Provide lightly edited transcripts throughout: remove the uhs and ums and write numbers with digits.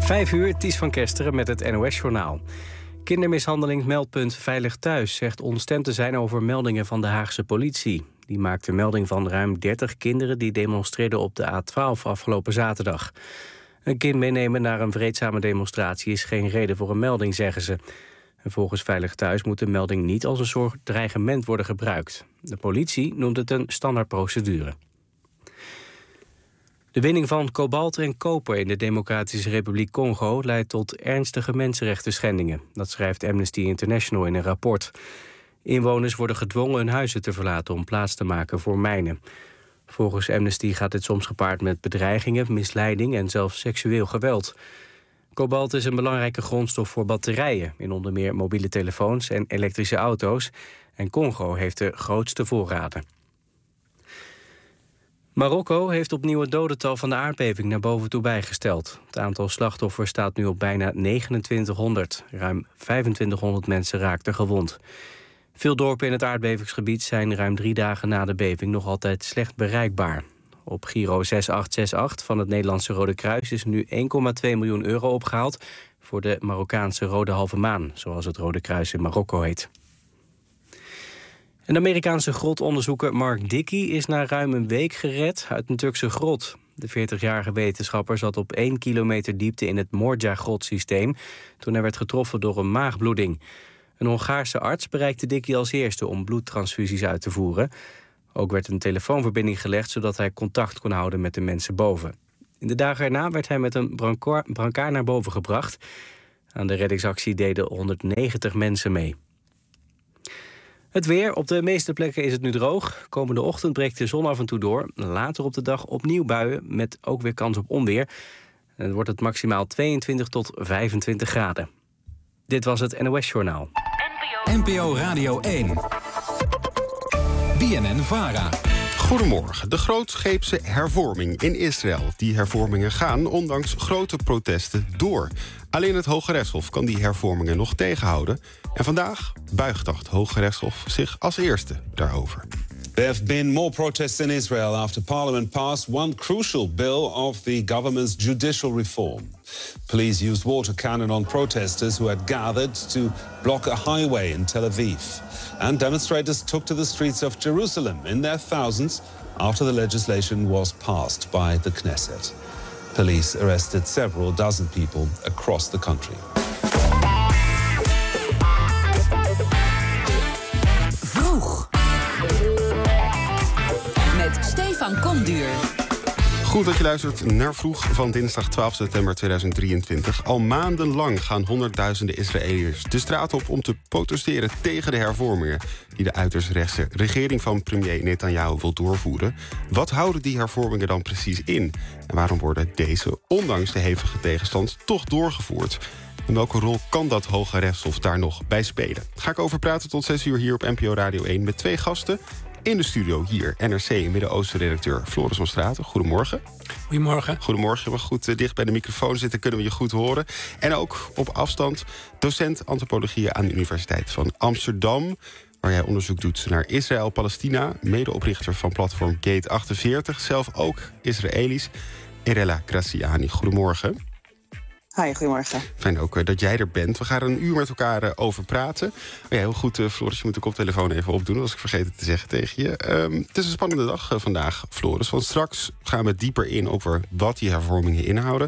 5:00, Ties van Kesteren met het NOS-journaal. Kindermishandelingsmeldpunt Veilig Thuis zegt ontstemd te zijn over meldingen van de Haagse politie. Die maakte melding van ruim 30 kinderen die demonstreerden op de A12 afgelopen zaterdag. Een kind meenemen naar een vreedzame demonstratie is geen reden voor een melding, zeggen ze. En volgens Veilig Thuis moet de melding niet als een soort dreigement worden gebruikt. De politie noemt het een standaardprocedure. De winning van kobalt en koper in de Democratische Republiek Congo leidt tot ernstige mensenrechtenschendingen. Dat schrijft Amnesty International in een rapport. Inwoners worden gedwongen hun huizen te verlaten om plaats te maken voor mijnen. Volgens Amnesty gaat dit soms gepaard met bedreigingen, misleiding en zelfs seksueel geweld. Kobalt is een belangrijke grondstof voor batterijen in onder meer mobiele telefoons en elektrische auto's. En Congo heeft de grootste voorraden. Marokko heeft opnieuw het dodental van de aardbeving naar boven toe bijgesteld. Het aantal slachtoffers staat nu op bijna 2900. Ruim 2500 mensen raakten gewond. Veel dorpen in het aardbevingsgebied zijn ruim 3 dagen na de beving nog altijd slecht bereikbaar. Op Giro 6868 van het Nederlandse Rode Kruis is nu 1,2 miljoen euro opgehaald voor de Marokkaanse Rode Halve Maan, zoals het Rode Kruis in Marokko heet. Een Amerikaanse grotonderzoeker Mark Dickey is na ruim een week gered uit een Turkse grot. De 40-jarige wetenschapper zat op 1 kilometer diepte in het Morja-grotsysteem toen hij werd getroffen door een maagbloeding. Een Hongaarse arts bereikte Dickey als eerste om bloedtransfusies uit te voeren. Ook werd een telefoonverbinding gelegd zodat hij contact kon houden met de mensen boven. In de dagen erna werd hij met een brancard naar boven gebracht. Aan de reddingsactie deden 190 mensen mee. Het weer. Op de meeste plekken is het nu droog. Komende ochtend breekt de zon af en toe door. Later op de dag opnieuw buien met ook weer kans op onweer. En dan wordt het maximaal 22 tot 25 graden. Dit was het NOS-journaal. NPO Radio 1. BNN-VARA. Goedemorgen. De grootscheepse hervorming in Israël. Die hervormingen gaan, ondanks grote protesten, door. Alleen het Hoge Rechtshof kan die hervormingen nog tegenhouden. En vandaag buigt het Hoge Rechtshof zich als eerste daarover. There have been more protests in Israel after Parliament passed one crucial bill of the government's judicial reform. Police used water cannon on protesters who had gathered to block a highway in Tel Aviv. And demonstrators took to the streets of Jerusalem in their thousands after the legislation was passed by the Knesset. Police arrested several dozen people across the country. Vroeg. Met Stefan Komduur. Goed dat je luistert naar Vroeg van dinsdag 12 september 2023. Al maandenlang gaan honderdduizenden Israëliërs de straat op om te protesteren tegen de hervormingen die de uiterst rechtse regering van premier Netanyahu wil doorvoeren. Wat houden die hervormingen dan precies in? En waarom worden deze, ondanks de hevige tegenstand, toch doorgevoerd? En welke rol kan dat Hoge Rechtshof daar nog bij spelen? Daar ga ik over praten tot 6 uur hier op NPO Radio 1 met 2 gasten. In de studio hier, NRC Midden-Oosten-redacteur Floris van Straten. Goedemorgen. Goedemorgen. Goedemorgen. Je mag goed dicht bij de microfoon zitten, kunnen we je goed horen. En ook op afstand docent antropologie aan de Universiteit van Amsterdam, waar jij onderzoek doet naar Israël-Palestina. Medeoprichter van platform Gate 48, zelf ook Israëlisch. Erella Graziani, goedemorgen. Hi, goedemorgen. Fijn ook dat jij er bent. We gaan er een uur met elkaar over praten. Oh ja, heel goed, Floris, je moet de koptelefoon even opdoen. Dat was ik vergeten te zeggen tegen je. Het is een spannende dag vandaag, Floris. Want straks gaan we dieper in over wat die hervormingen inhouden.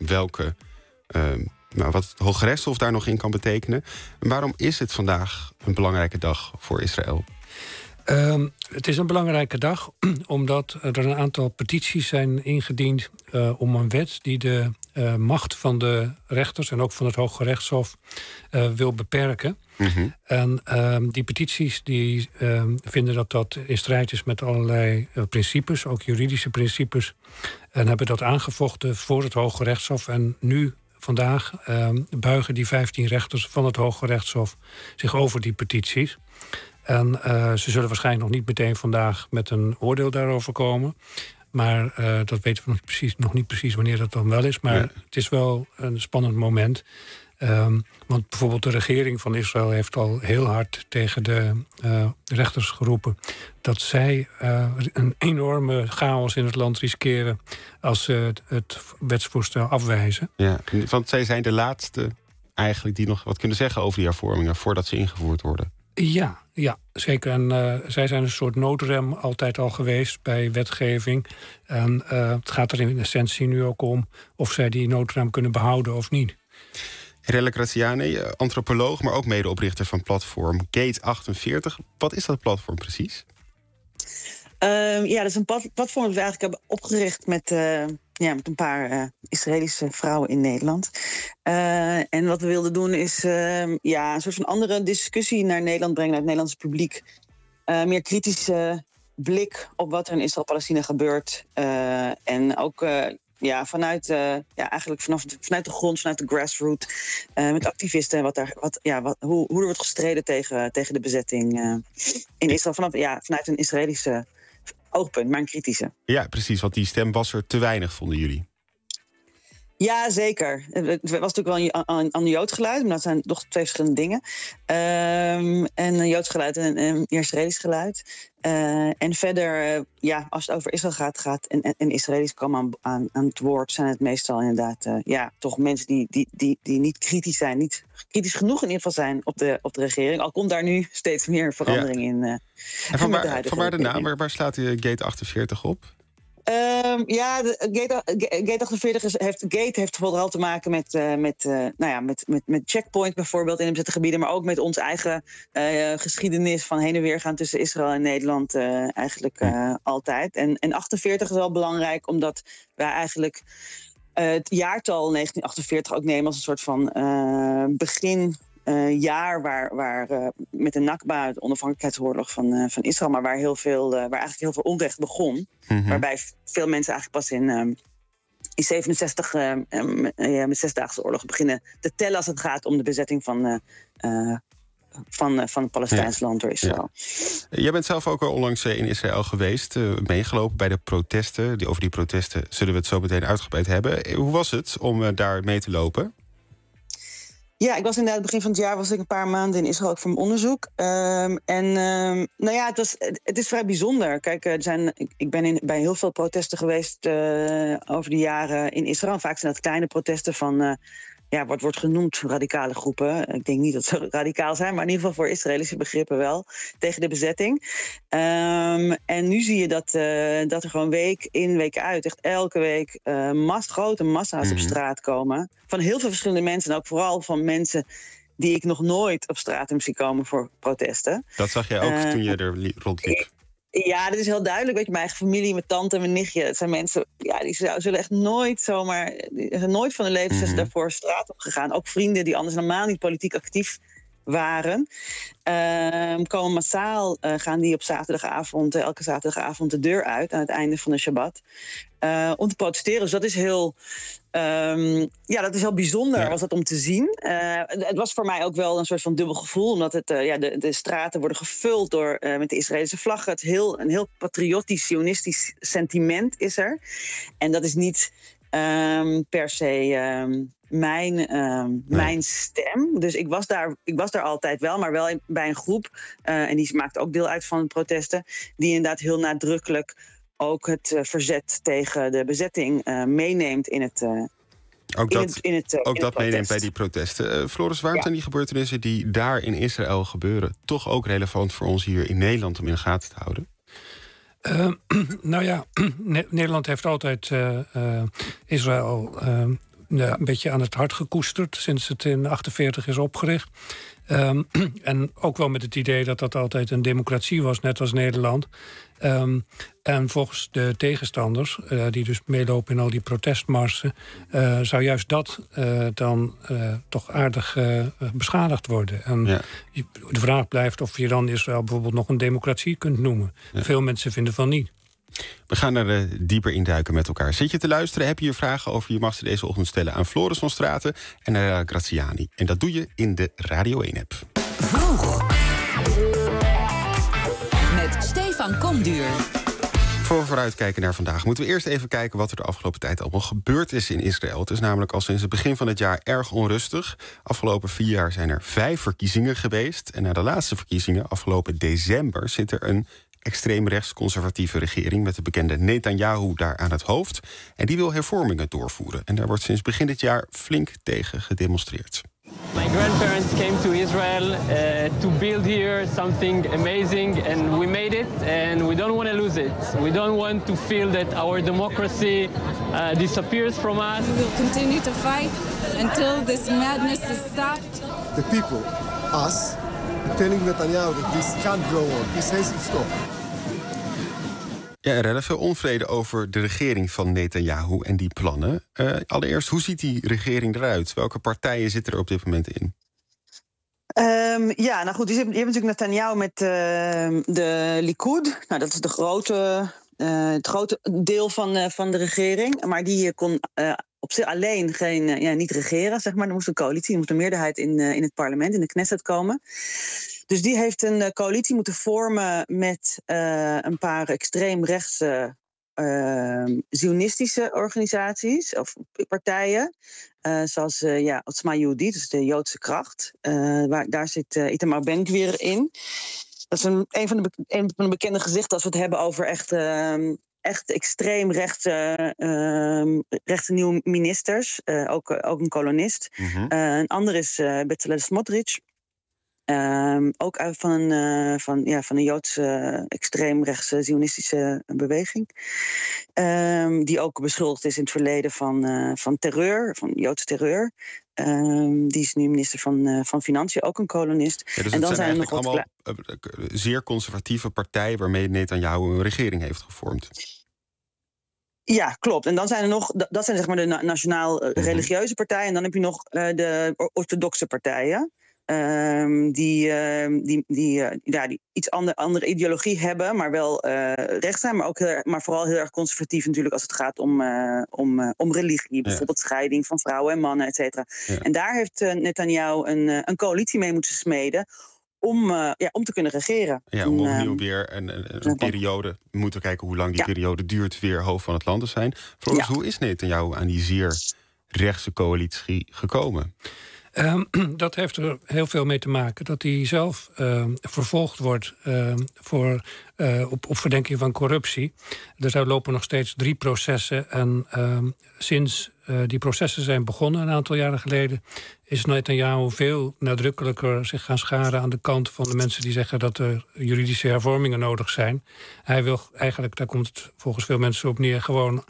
Wat het Hoge Rechtshof daar nog in kan betekenen. En waarom is het vandaag een belangrijke dag voor Israël? Het is een belangrijke dag omdat er een aantal petities zijn ingediend om een wet die de macht van de rechters en ook van het Hoge Rechtshof wil beperken. Mm-hmm. En die petities die vinden dat in strijd is met allerlei principes, ook juridische principes, en hebben dat aangevochten voor het Hoge Rechtshof. En nu, vandaag, buigen die 15 rechters van het Hoge Rechtshof zich over die petities. En ze zullen waarschijnlijk nog niet meteen vandaag met een oordeel daarover komen. Maar dat weten we nog niet precies wanneer dat dan wel is. Maar het is wel een spannend moment. Want bijvoorbeeld de regering van Israël heeft al heel hard tegen de rechters geroepen dat zij een enorme chaos in het land riskeren als ze het wetsvoorstel afwijzen. Ja, want zij zijn de laatste eigenlijk die nog wat kunnen zeggen over die hervormingen voordat ze ingevoerd worden. Ja, zeker. En zij zijn een soort noodrem altijd al geweest bij wetgeving. En het gaat er in essentie nu ook om of zij die noodrem kunnen behouden of niet. Relle Graziani, antropoloog, maar ook medeoprichter van platform Gate 48. Wat is dat platform precies? Dat is een platform dat we eigenlijk hebben opgericht met een paar Israëlische vrouwen in Nederland. En wat we wilden doen is een soort van andere discussie naar Nederland brengen, naar het Nederlandse publiek. Meer kritische blik op wat er in Israël-Palestina gebeurt. En ook vanuit de grond, vanuit de grassroots, met activisten, hoe er wordt gestreden tegen de bezetting in Israël. Vanuit een Israëlische oogpunt, maar een kritische. Ja, precies, want die stem was er te weinig, vonden jullie. Ja, zeker. Het was natuurlijk wel een Joods geluid, maar dat zijn toch twee verschillende dingen. Een Joods geluid en een Israëlisch geluid. En verder, als het over Israël gaat en Israëli's komen aan het woord, zijn het meestal inderdaad toch mensen die niet kritisch zijn, niet kritisch genoeg in ieder geval zijn op de regering. Al komt daar nu steeds meer verandering in. En vanwaar de naam, waar slaat die Gate 48 op? Gate 48 heeft vooral te maken met checkpoint bijvoorbeeld in de bezette gebieden, maar ook met onze eigen geschiedenis van heen en weer gaan tussen Israël en Nederland altijd. En 48 is wel belangrijk omdat wij eigenlijk het jaartal 1948 ook nemen als een soort van begin. Jaar waar met de Nakba, de onafhankelijkheidsoorlog van Israël, maar waar eigenlijk heel veel onrecht begon. Mm-hmm. Waarbij veel mensen eigenlijk pas in 67 met Zesdaagse Oorlog beginnen te tellen als het gaat om de bezetting van het Palestijns land door Israël. Ja. Jij bent zelf ook al onlangs in Israël geweest, meegelopen bij de protesten. Over die protesten zullen we het zo meteen uitgebreid hebben. Hoe was het om daar mee te lopen? Ja, ik was inderdaad begin van het jaar een paar maanden in Israël ook voor mijn onderzoek. Het is vrij bijzonder. Kijk, ik ben bij heel veel protesten geweest over de jaren in Israël. Vaak zijn dat kleine protesten van wat wordt genoemd radicale groepen. Ik denk niet dat ze radicaal zijn, maar in ieder geval voor Israëlische begrippen wel. Tegen de bezetting. En nu zie je dat er gewoon week in, week uit, echt elke week grote massa's op straat komen. Van heel veel verschillende mensen. En ook vooral van mensen die ik nog nooit op straat heb zien komen voor protesten. Dat zag jij ook toen je er rondliep? Ja, dat is heel duidelijk. Weet je, mijn eigen familie, mijn tante en mijn nichtje. Het zijn mensen die zullen echt nooit zomaar, nooit van hun leven daarvoor straat op gegaan. Ook vrienden die anders normaal niet politiek actief waren. Komen massaal, gaan die op zaterdagavond, elke zaterdagavond de deur uit aan het einde van de Shabbat. Om te protesteren. Dus dat is heel bijzonder was dat om te zien. Het was voor mij ook wel een soort van dubbel gevoel. Omdat de straten worden gevuld met de Israëlische vlaggen. Een heel patriotisch, sionistisch sentiment is er. En dat is niet per se mijn stem. Dus ik was daar altijd wel, maar wel bij een groep. En die maakt ook deel uit van de protesten. Die inderdaad heel nadrukkelijk ook het verzet tegen de bezetting meeneemt in het meeneemt bij die protesten. Floris, waarom zijn die gebeurtenissen die daar in Israël gebeuren toch ook relevant voor ons hier in Nederland om in de gaten te houden? Nederland heeft altijd Israël een beetje aan het hart gekoesterd sinds het in 1948 is opgericht. En ook wel met het idee dat dat altijd een democratie was, net als Nederland. En volgens de tegenstanders, die dus meelopen in al die protestmarsen, zou juist dat dan toch aardig beschadigd worden. En de vraag blijft of je dan Israël bijvoorbeeld nog een democratie kunt noemen. Ja. Veel mensen vinden van niet. We gaan er dieper induiken met elkaar. Zit je te luisteren? Heb je hier vragen over? Je mag ze deze ochtend stellen aan Floris van Straten en Relle Graziani. En dat doe je in de Radio 1-app. Vroeg. Met Stefan Komduur. Voor we vooruitkijken naar vandaag moeten we eerst even kijken wat er de afgelopen tijd allemaal gebeurd is in Israël. Het is namelijk al sinds het begin van het jaar erg onrustig. Afgelopen 4 jaar zijn er 5 verkiezingen geweest. En na de laatste verkiezingen, afgelopen december, zit er een extreem rechtsconservatieve regering met de bekende Netanyahu daar aan het hoofd. En die wil hervormingen doorvoeren. En daar wordt sinds begin dit jaar flink tegen gedemonstreerd. My grandparents came to Israel to build here something amazing, and we made it, and we don't want to lose it. We don't want to feel that our democracy disappears from us. We will continue to fight until this madness is stopped. The people, us, telling Netanyahu that this can't go on, this has to stop. Ja, er is veel onvrede over de regering van Netanyahu en die plannen. Allereerst, hoe ziet die regering eruit? Welke partijen zitten er op dit moment in? Nou goed, je hebt natuurlijk Netanyahu met de Likud. Nou, dat is het grote deel van de regering. Maar die kon op zich alleen niet regeren, zeg maar. Er moest een coalitie, er moest een meerderheid in het parlement, in de Knesset komen. Dus die heeft een coalitie moeten vormen met een paar extreemrechtse zionistische organisaties of partijen. Zoals Otzma Yehudit, dus de Joodse kracht. Daar zit Itamar Ben-Gvir in. Dat is een van de bekende gezichten als we het hebben over echt extreem rechtse nieuwe ministers. Ook een kolonist. Mm-hmm. Een ander is Bezalel Smotrich. Ook van de Joodse extreemrechtse zionistische beweging. Die ook beschuldigd is in het verleden van terreur, van Joodse terreur. Die is nu minister van Financiën, ook een kolonist. Ja, dus en dan zijn er nog allemaal zeer conservatieve partijen waarmee Netanyahu een regering heeft gevormd. Ja, klopt. En dan zijn er nog, dat zijn zeg maar de nationaal-religieuze partijen. En dan heb je nog de orthodoxe partijen. Die iets andere ideologie hebben, maar wel rechts zijn, maar vooral heel erg conservatief natuurlijk als het gaat om religie. Bijvoorbeeld scheiding van vrouwen en mannen, et cetera. Ja. En daar heeft Netanyahu een coalitie mee moeten smeden om te kunnen regeren. Ja, om opnieuw weer een periode, we moeten kijken hoe lang die periode duurt, weer hoofd van het land te zijn. Floris, hoe is Netanyahu aan die zeer rechtse coalitie gekomen? Dat heeft er heel veel mee te maken. Dat hij zelf vervolgd wordt op verdenking van corruptie. Er lopen nog steeds 3 processen. En sinds die processen zijn begonnen een aantal jaren geleden, is Netanyahu veel nadrukkelijker zich gaan scharen aan de kant van de mensen die zeggen dat er juridische hervormingen nodig zijn. Hij wil eigenlijk, daar komt het volgens veel mensen op neer, gewoon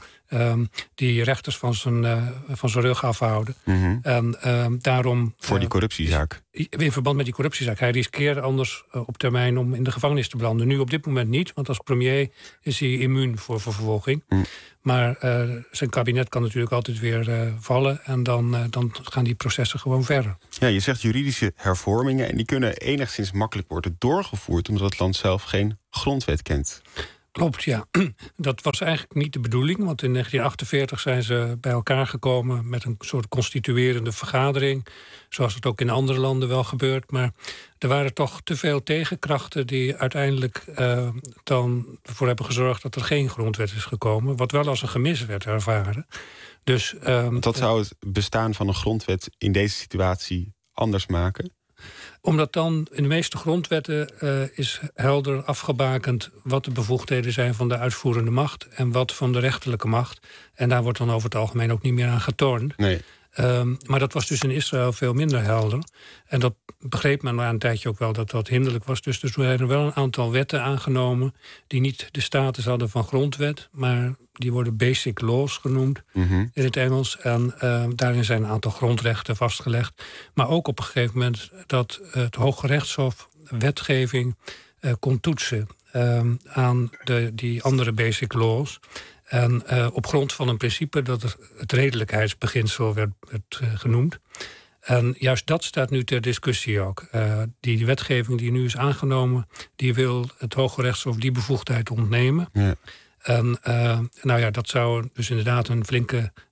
die rechters van zijn rug afhouden. Mm-hmm. En daarom voor die corruptiezaak. In verband met die corruptiezaak. Hij riskeert anders op termijn om in de gevangenis te belanden. Nu op dit moment niet, want als premier is hij immuun voor vervolging. Mm. Maar zijn kabinet kan natuurlijk altijd weer vallen. En dan gaan die processen gewoon verder. Ja, je zegt juridische hervormingen. En die kunnen enigszins makkelijk worden doorgevoerd, omdat het land zelf geen grondwet kent. Klopt, ja. Dat was eigenlijk niet de bedoeling. Want in 1948 zijn ze bij elkaar gekomen met een soort constituerende vergadering. Zoals het ook in andere landen wel gebeurt. Maar er waren toch te veel tegenkrachten die uiteindelijk dan ervoor hebben gezorgd dat er geen grondwet is gekomen. Wat wel als een gemis werd ervaren. Dus, dat zou het bestaan van een grondwet in deze situatie anders maken? Omdat dan in de meeste grondwetten is helder afgebakend wat de bevoegdheden zijn van de uitvoerende macht en wat van de rechterlijke macht. En daar wordt dan over het algemeen ook niet meer aan getornd. Nee. Maar dat was dus in Israël veel minder helder. En dat begreep men na een tijdje ook wel dat dat hinderlijk was. Dus er zijn er wel een aantal wetten aangenomen die niet de status hadden van grondwet, maar die worden basic laws genoemd in het Engels. En daarin zijn een aantal grondrechten vastgelegd. Maar ook op een gegeven moment dat het Hoge Rechtshof wetgeving kon toetsen aan die andere basic laws. En op grond van een principe dat het redelijkheidsbeginsel werd genoemd. En juist dat staat nu ter discussie ook. Die wetgeving die nu is aangenomen, die wil het Hoge Rechtshof die bevoegdheid ontnemen. Ja. En dat zou dus inderdaad een flinke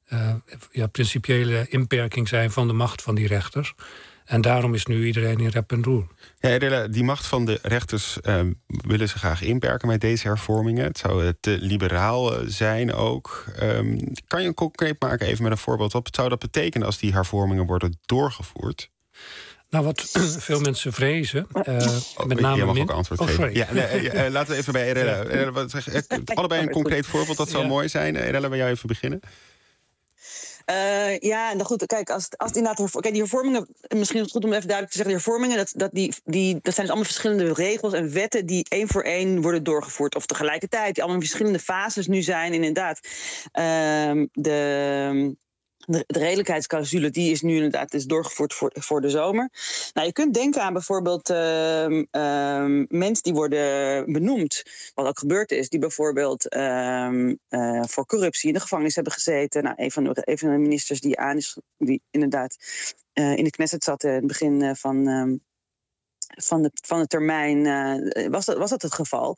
principiële inperking zijn van de macht van die rechters. En daarom is nu iedereen in rep en roer. Ja, die macht van de rechters willen ze graag inperken met deze hervormingen. Het zou te liberaal zijn ook. Kan je een concreet maken even met een voorbeeld? Wat zou dat betekenen als die hervormingen worden doorgevoerd? Nou, wat veel mensen vrezen, met name... Je mag ook antwoord geven. Sorry. Ja, laten we even bij Erelle. Allebei een concreet voorbeeld, dat zou mooi zijn. Erelle, bij jou even beginnen. Nou goed, kijk, als inderdaad... Kijk, die hervormingen, misschien is het goed om even duidelijk te zeggen... die hervormingen, dat zijn dus allemaal verschillende regels en wetten... die één voor één worden doorgevoerd. Of tegelijkertijd, die allemaal in verschillende fases nu zijn, inderdaad. De redelijkheidsclausule die is nu inderdaad doorgevoerd voor de zomer. Nou, je kunt denken aan bijvoorbeeld mensen die worden benoemd, wat ook gebeurd is, die bijvoorbeeld voor corruptie in de gevangenis hebben gezeten. Nou, een van de ministers die inderdaad in de Knesset zat in het begin van de termijn was dat het geval.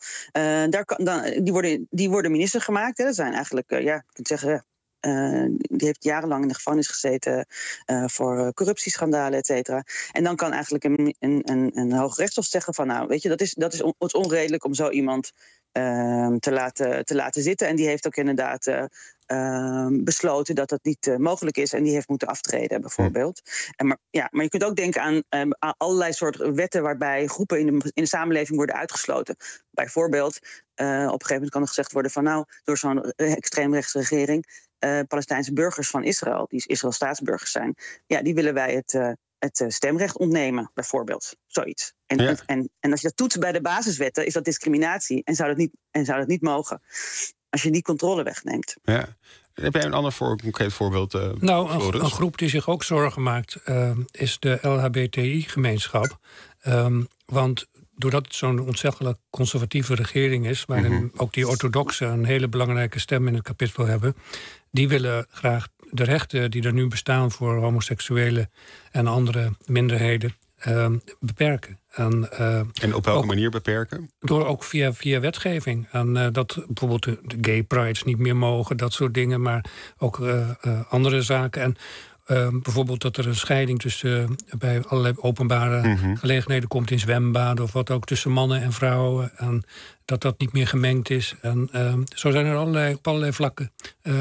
Die worden minister gemaakt. Hè. Dat zijn eigenlijk, je kunt zeggen... die heeft jarenlang in de gevangenis gezeten voor corruptieschandalen, et cetera. En dan kan eigenlijk een Hooggerechtshof zeggen van... nou, weet je, dat is onredelijk om zo iemand te laten zitten. En die heeft ook inderdaad besloten dat dat niet mogelijk is... en die heeft moeten aftreden, bijvoorbeeld. Maar je kunt ook denken aan allerlei soorten wetten... waarbij groepen in de samenleving worden uitgesloten. Bijvoorbeeld, op een gegeven moment kan er gezegd worden van... nou, door zo'n extreemrechtse regering... Palestijnse burgers van Israël, die Israël staatsburgers zijn... ja, die willen wij het stemrecht ontnemen, bijvoorbeeld. Zoiets. En als je dat toetst bij de basiswetten, is dat discriminatie... en zou dat niet mogen. Als je die controle wegneemt. Ja. Heb jij een ander concreet voorbeeld? Een groep die zich ook zorgen maakt... is de LHBTI-gemeenschap. Want... doordat het zo'n ontzettend conservatieve regering is... waarin ook die orthodoxen een hele belangrijke stem in het kapitel hebben... die willen graag de rechten die er nu bestaan... voor homoseksuelen en andere minderheden beperken. En op welke manier beperken? Door ook via wetgeving. En dat bijvoorbeeld de gay prides niet meer mogen, dat soort dingen... maar ook andere zaken... En bijvoorbeeld dat er een scheiding tussen bij allerlei openbare gelegenheden komt in zwembaden of wat ook tussen mannen en vrouwen en dat niet meer gemengd is. En zo zijn er op allerlei vlakken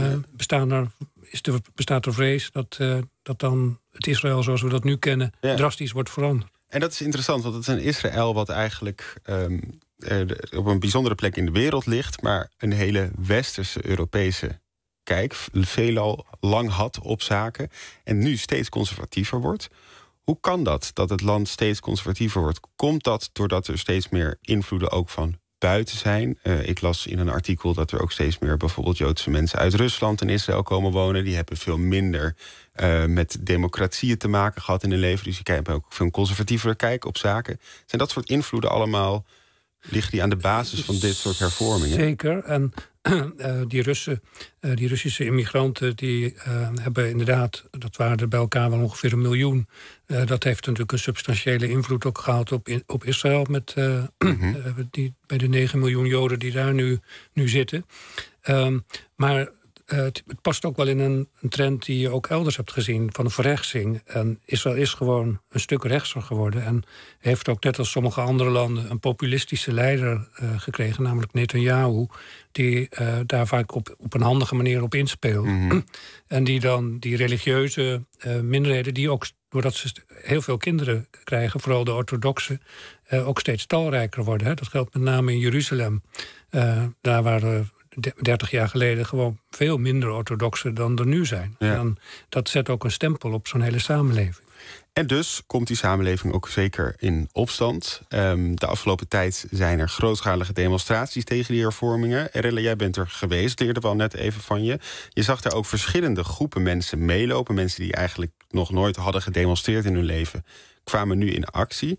bestaat er vrees dat dan het Israël zoals we dat nu kennen drastisch wordt veranderd. En dat is interessant, want het is een Israël wat eigenlijk op een bijzondere plek in de wereld ligt, maar een hele westerse Europese kijk veelal lang had op zaken en nu steeds conservatiever wordt. Hoe kan dat het land steeds conservatiever wordt? Komt dat doordat er steeds meer invloeden ook van buiten zijn? Ik las in een artikel dat er ook steeds meer bijvoorbeeld Joodse mensen uit Rusland en Israël komen wonen. Die hebben veel minder met democratieën te maken gehad in hun leven. Dus die hebben ook veel conservatiever kijk op zaken. Zijn dat soort invloeden allemaal, liggen die aan de basis van dit soort hervormingen? Zeker. En die Russische immigranten die hebben inderdaad, dat waren er bij elkaar wel ongeveer 1 miljoen. Dat heeft natuurlijk een substantiële invloed ook gehad op Israël met bij de 9 miljoen Joden die daar nu zitten. Maar het past ook wel in een trend die je ook elders hebt gezien van een verrechtsing. En Israël is gewoon een stuk rechtser geworden en heeft ook net als sommige andere landen een populistische leider gekregen, namelijk Netanyahu, die daar vaak op een handige manier op inspeelt. En die dan die religieuze minderheden, die ook doordat ze heel veel kinderen krijgen, vooral de orthodoxen, ook steeds talrijker worden. Hè. Dat geldt met name in Jeruzalem. Daar waren 30 jaar geleden gewoon veel minder orthodoxen dan er nu zijn. Ja. En dat zet ook een stempel op zo'n hele samenleving. En dus komt die samenleving ook zeker in opstand. De afgelopen tijd zijn er grootschalige demonstraties tegen die hervormingen. Erelle, jij bent er geweest, leerde we al net even van je. Je zag daar ook verschillende groepen mensen meelopen. Mensen die eigenlijk nog nooit hadden gedemonstreerd in hun leven, kwamen nu in actie.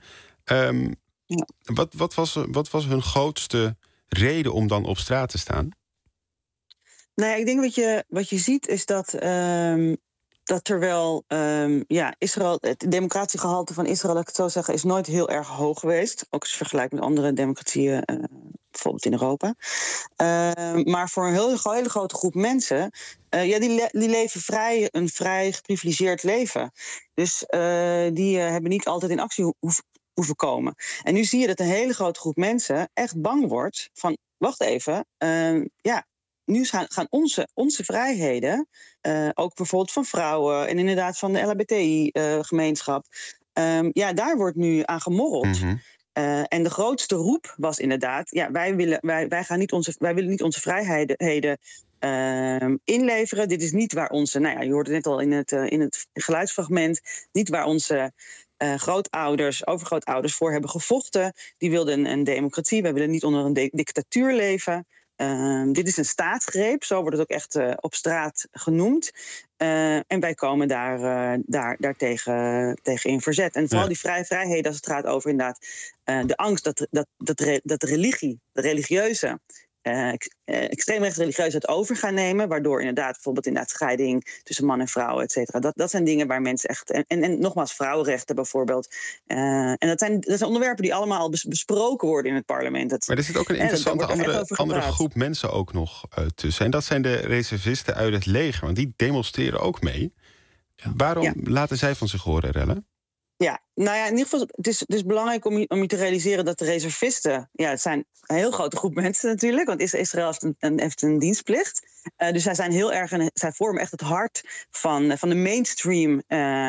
Wat was hun grootste reden om dan op straat te staan? Nou ja, ik denk wat je ziet is dat dat terwijl Israël, het democratiegehalte van Israël, laat ik het zo zeggen, is nooit heel erg hoog geweest. Ook als je vergelijkt met andere democratieën, bijvoorbeeld in Europa. Maar voor een hele grote groep mensen, die leven een vrij geprivilegeerd leven. Dus die hebben niet altijd in actie hoeven komen. En nu zie je dat een hele grote groep mensen echt bang wordt van, wacht even, nu gaan onze vrijheden, ook bijvoorbeeld van vrouwen en inderdaad van de LHBTI-gemeenschap, daar wordt nu aan gemorreld. Mm-hmm. En de grootste roep was inderdaad, wij willen niet onze vrijheden inleveren. Dit is niet waar onze, je hoorde het net al in het geluidsfragment, niet waar onze overgrootouders voor hebben gevochten. Die wilden een democratie. Wij willen niet onder een dictatuur leven. Dit is een staatsgreep, zo wordt het ook echt op straat genoemd. En wij komen daar tegen in verzet. En vooral die vrijheden, als het gaat over inderdaad de angst dat de religie, de religieuze, extreemrechts religieuze het over gaan nemen, waardoor bijvoorbeeld scheiding tussen man en vrouw, et cetera. Dat zijn dingen waar mensen echt, en nogmaals vrouwenrechten bijvoorbeeld. En dat zijn onderwerpen die allemaal besproken worden in het parlement. Maar er zit ook een interessante andere groep mensen ook nog tussen. En dat zijn de reservisten uit het leger, want die demonstreren ook mee. Ja. Waarom laten zij van zich horen, Relle? Ja, in ieder geval, het is belangrijk om je te realiseren dat de reservisten, het zijn een heel grote groep mensen natuurlijk, want Israël heeft een dienstplicht. Dus zij vormen echt het hart van de mainstream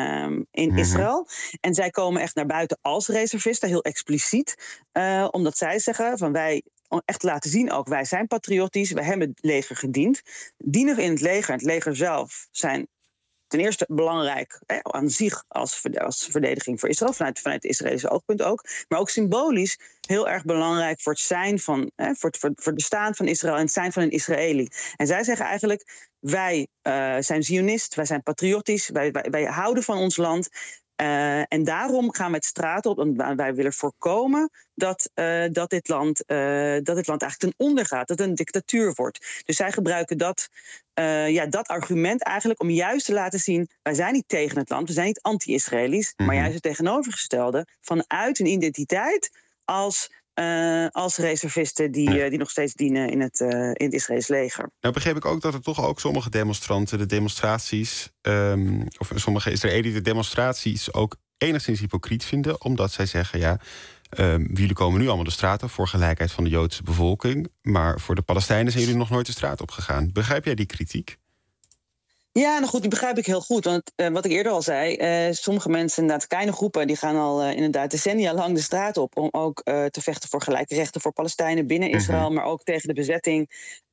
in Israël. En zij komen echt naar buiten als reservisten, heel expliciet. Omdat zij zeggen van wij echt laten zien ook, wij zijn patriotisch, wij hebben het leger gediend. Dienen in het leger zelf zijn ten eerste belangrijk aan zich als verdediging voor Israël, vanuit het Israëlische oogpunt ook. Maar ook symbolisch heel erg belangrijk voor het zijn van, voor het bestaan van Israël en het zijn van een Israëli. En zij zeggen eigenlijk, wij zijn Zionist, wij zijn patriotisch, wij houden van ons land. En daarom gaan we het straat op. En wij willen voorkomen dat dit land eigenlijk ten onder gaat. Dat het een dictatuur wordt. Dus zij gebruiken dat argument eigenlijk om juist te laten zien, wij zijn niet tegen het land, we zijn niet anti-Israëli's, maar juist het tegenovergestelde vanuit een identiteit als reservisten die nog steeds dienen in het Israëlisch leger. Nou begreep ik ook dat er toch ook sommige demonstranten de demonstraties, of sommige Israëli's de demonstraties ook enigszins hypocriet vinden, omdat zij zeggen, jullie komen nu allemaal de straat op voor gelijkheid van de Joodse bevolking, maar voor de Palestijnen zijn jullie nog nooit de straat op gegaan. Begrijp jij die kritiek? Ja, nou goed, die begrijp ik heel goed. Want wat ik eerder al zei, sommige mensen, inderdaad kleine groepen, die gaan al inderdaad decennia lang de straat op om ook te vechten voor gelijke rechten voor Palestijnen binnen Israël, maar ook tegen de bezetting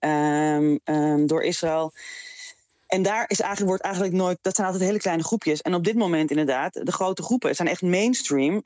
door Israël. En daar wordt eigenlijk nooit, dat zijn altijd hele kleine groepjes. En op dit moment inderdaad, de grote groepen zijn echt mainstream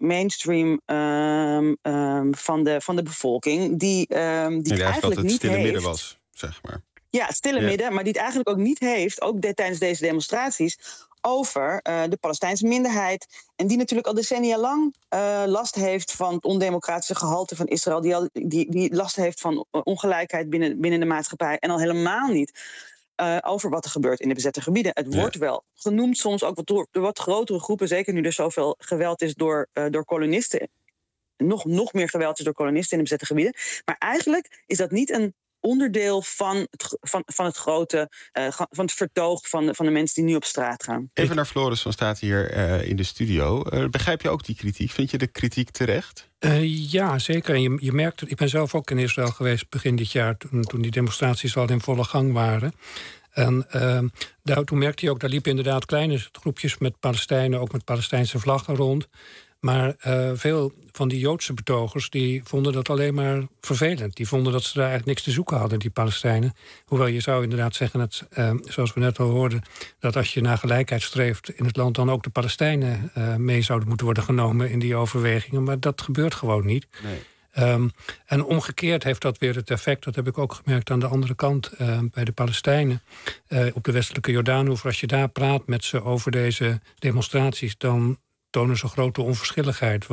van de bevolking, die eigenlijk dat het niet stille heeft. midden was, zeg maar. Ja, het stille midden, maar die het eigenlijk ook niet heeft, ook tijdens deze demonstraties, over de Palestijnse minderheid. En die natuurlijk al decennia lang last heeft van het ondemocratische gehalte van Israël, die last heeft van ongelijkheid binnen de maatschappij en al helemaal niet over wat er gebeurt in de bezette gebieden. Het wordt wel genoemd soms ook door wat grotere groepen, zeker nu er zoveel geweld is door kolonisten. Nog meer geweld is door kolonisten in de bezette gebieden. Maar eigenlijk is dat niet een onderdeel van het grote, van het vertoog van de mensen die nu op straat gaan. Even naar Floris van Staat hier in de studio. Begrijp je ook die kritiek? Vind je de kritiek terecht? Ja, zeker. En je merkt het. Ik ben zelf ook in Israël geweest begin dit jaar, toen die demonstraties al in volle gang waren. En toen merkte je ook, daar liepen inderdaad kleine groepjes met Palestijnen, ook met Palestijnse vlaggen rond. Maar veel van die Joodse betogers die vonden dat alleen maar vervelend. Die vonden dat ze daar eigenlijk niks te zoeken hadden, die Palestijnen. Hoewel je zou inderdaad zeggen, dat, zoals we net al hoorden, dat als je naar gelijkheid streeft in het land, dan ook de Palestijnen mee zouden moeten worden genomen in die overwegingen. Maar dat gebeurt gewoon niet. Nee. En omgekeerd heeft dat weer het effect, dat heb ik ook gemerkt aan de andere kant bij de Palestijnen. Op de westelijke Jordaanoever, als je daar praat met ze over deze demonstraties, dan tonen ze grote onverschilligheid. Want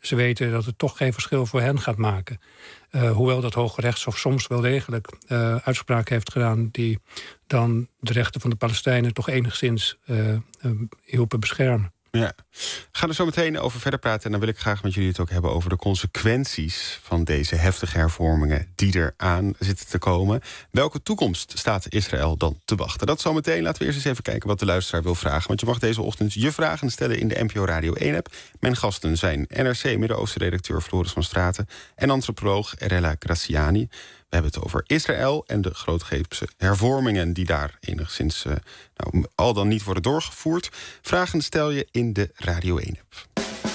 ze weten dat het toch geen verschil voor hen gaat maken. Hoewel dat Hoge Rechtshof soms wel degelijk uitspraken heeft gedaan die dan de rechten van de Palestijnen toch enigszins hielpen beschermen. Ja. We gaan er zo meteen over verder praten. En dan wil ik graag met jullie het ook hebben over de consequenties van deze heftige hervormingen die eraan zitten te komen. Welke toekomst staat Israël dan te wachten? Dat zometeen. Laten we eerst eens even kijken wat de luisteraar wil vragen. Want je mag deze ochtend je vragen stellen in de NPO Radio 1-app. Mijn gasten zijn NRC Midden-Oosten-redacteur Floris van Straten en antropoloog Erella Graziani. We hebben het over Israël en de grootscheepse hervormingen die daar enigszins al dan niet worden doorgevoerd. Vragen stel je in de Radio 1-app.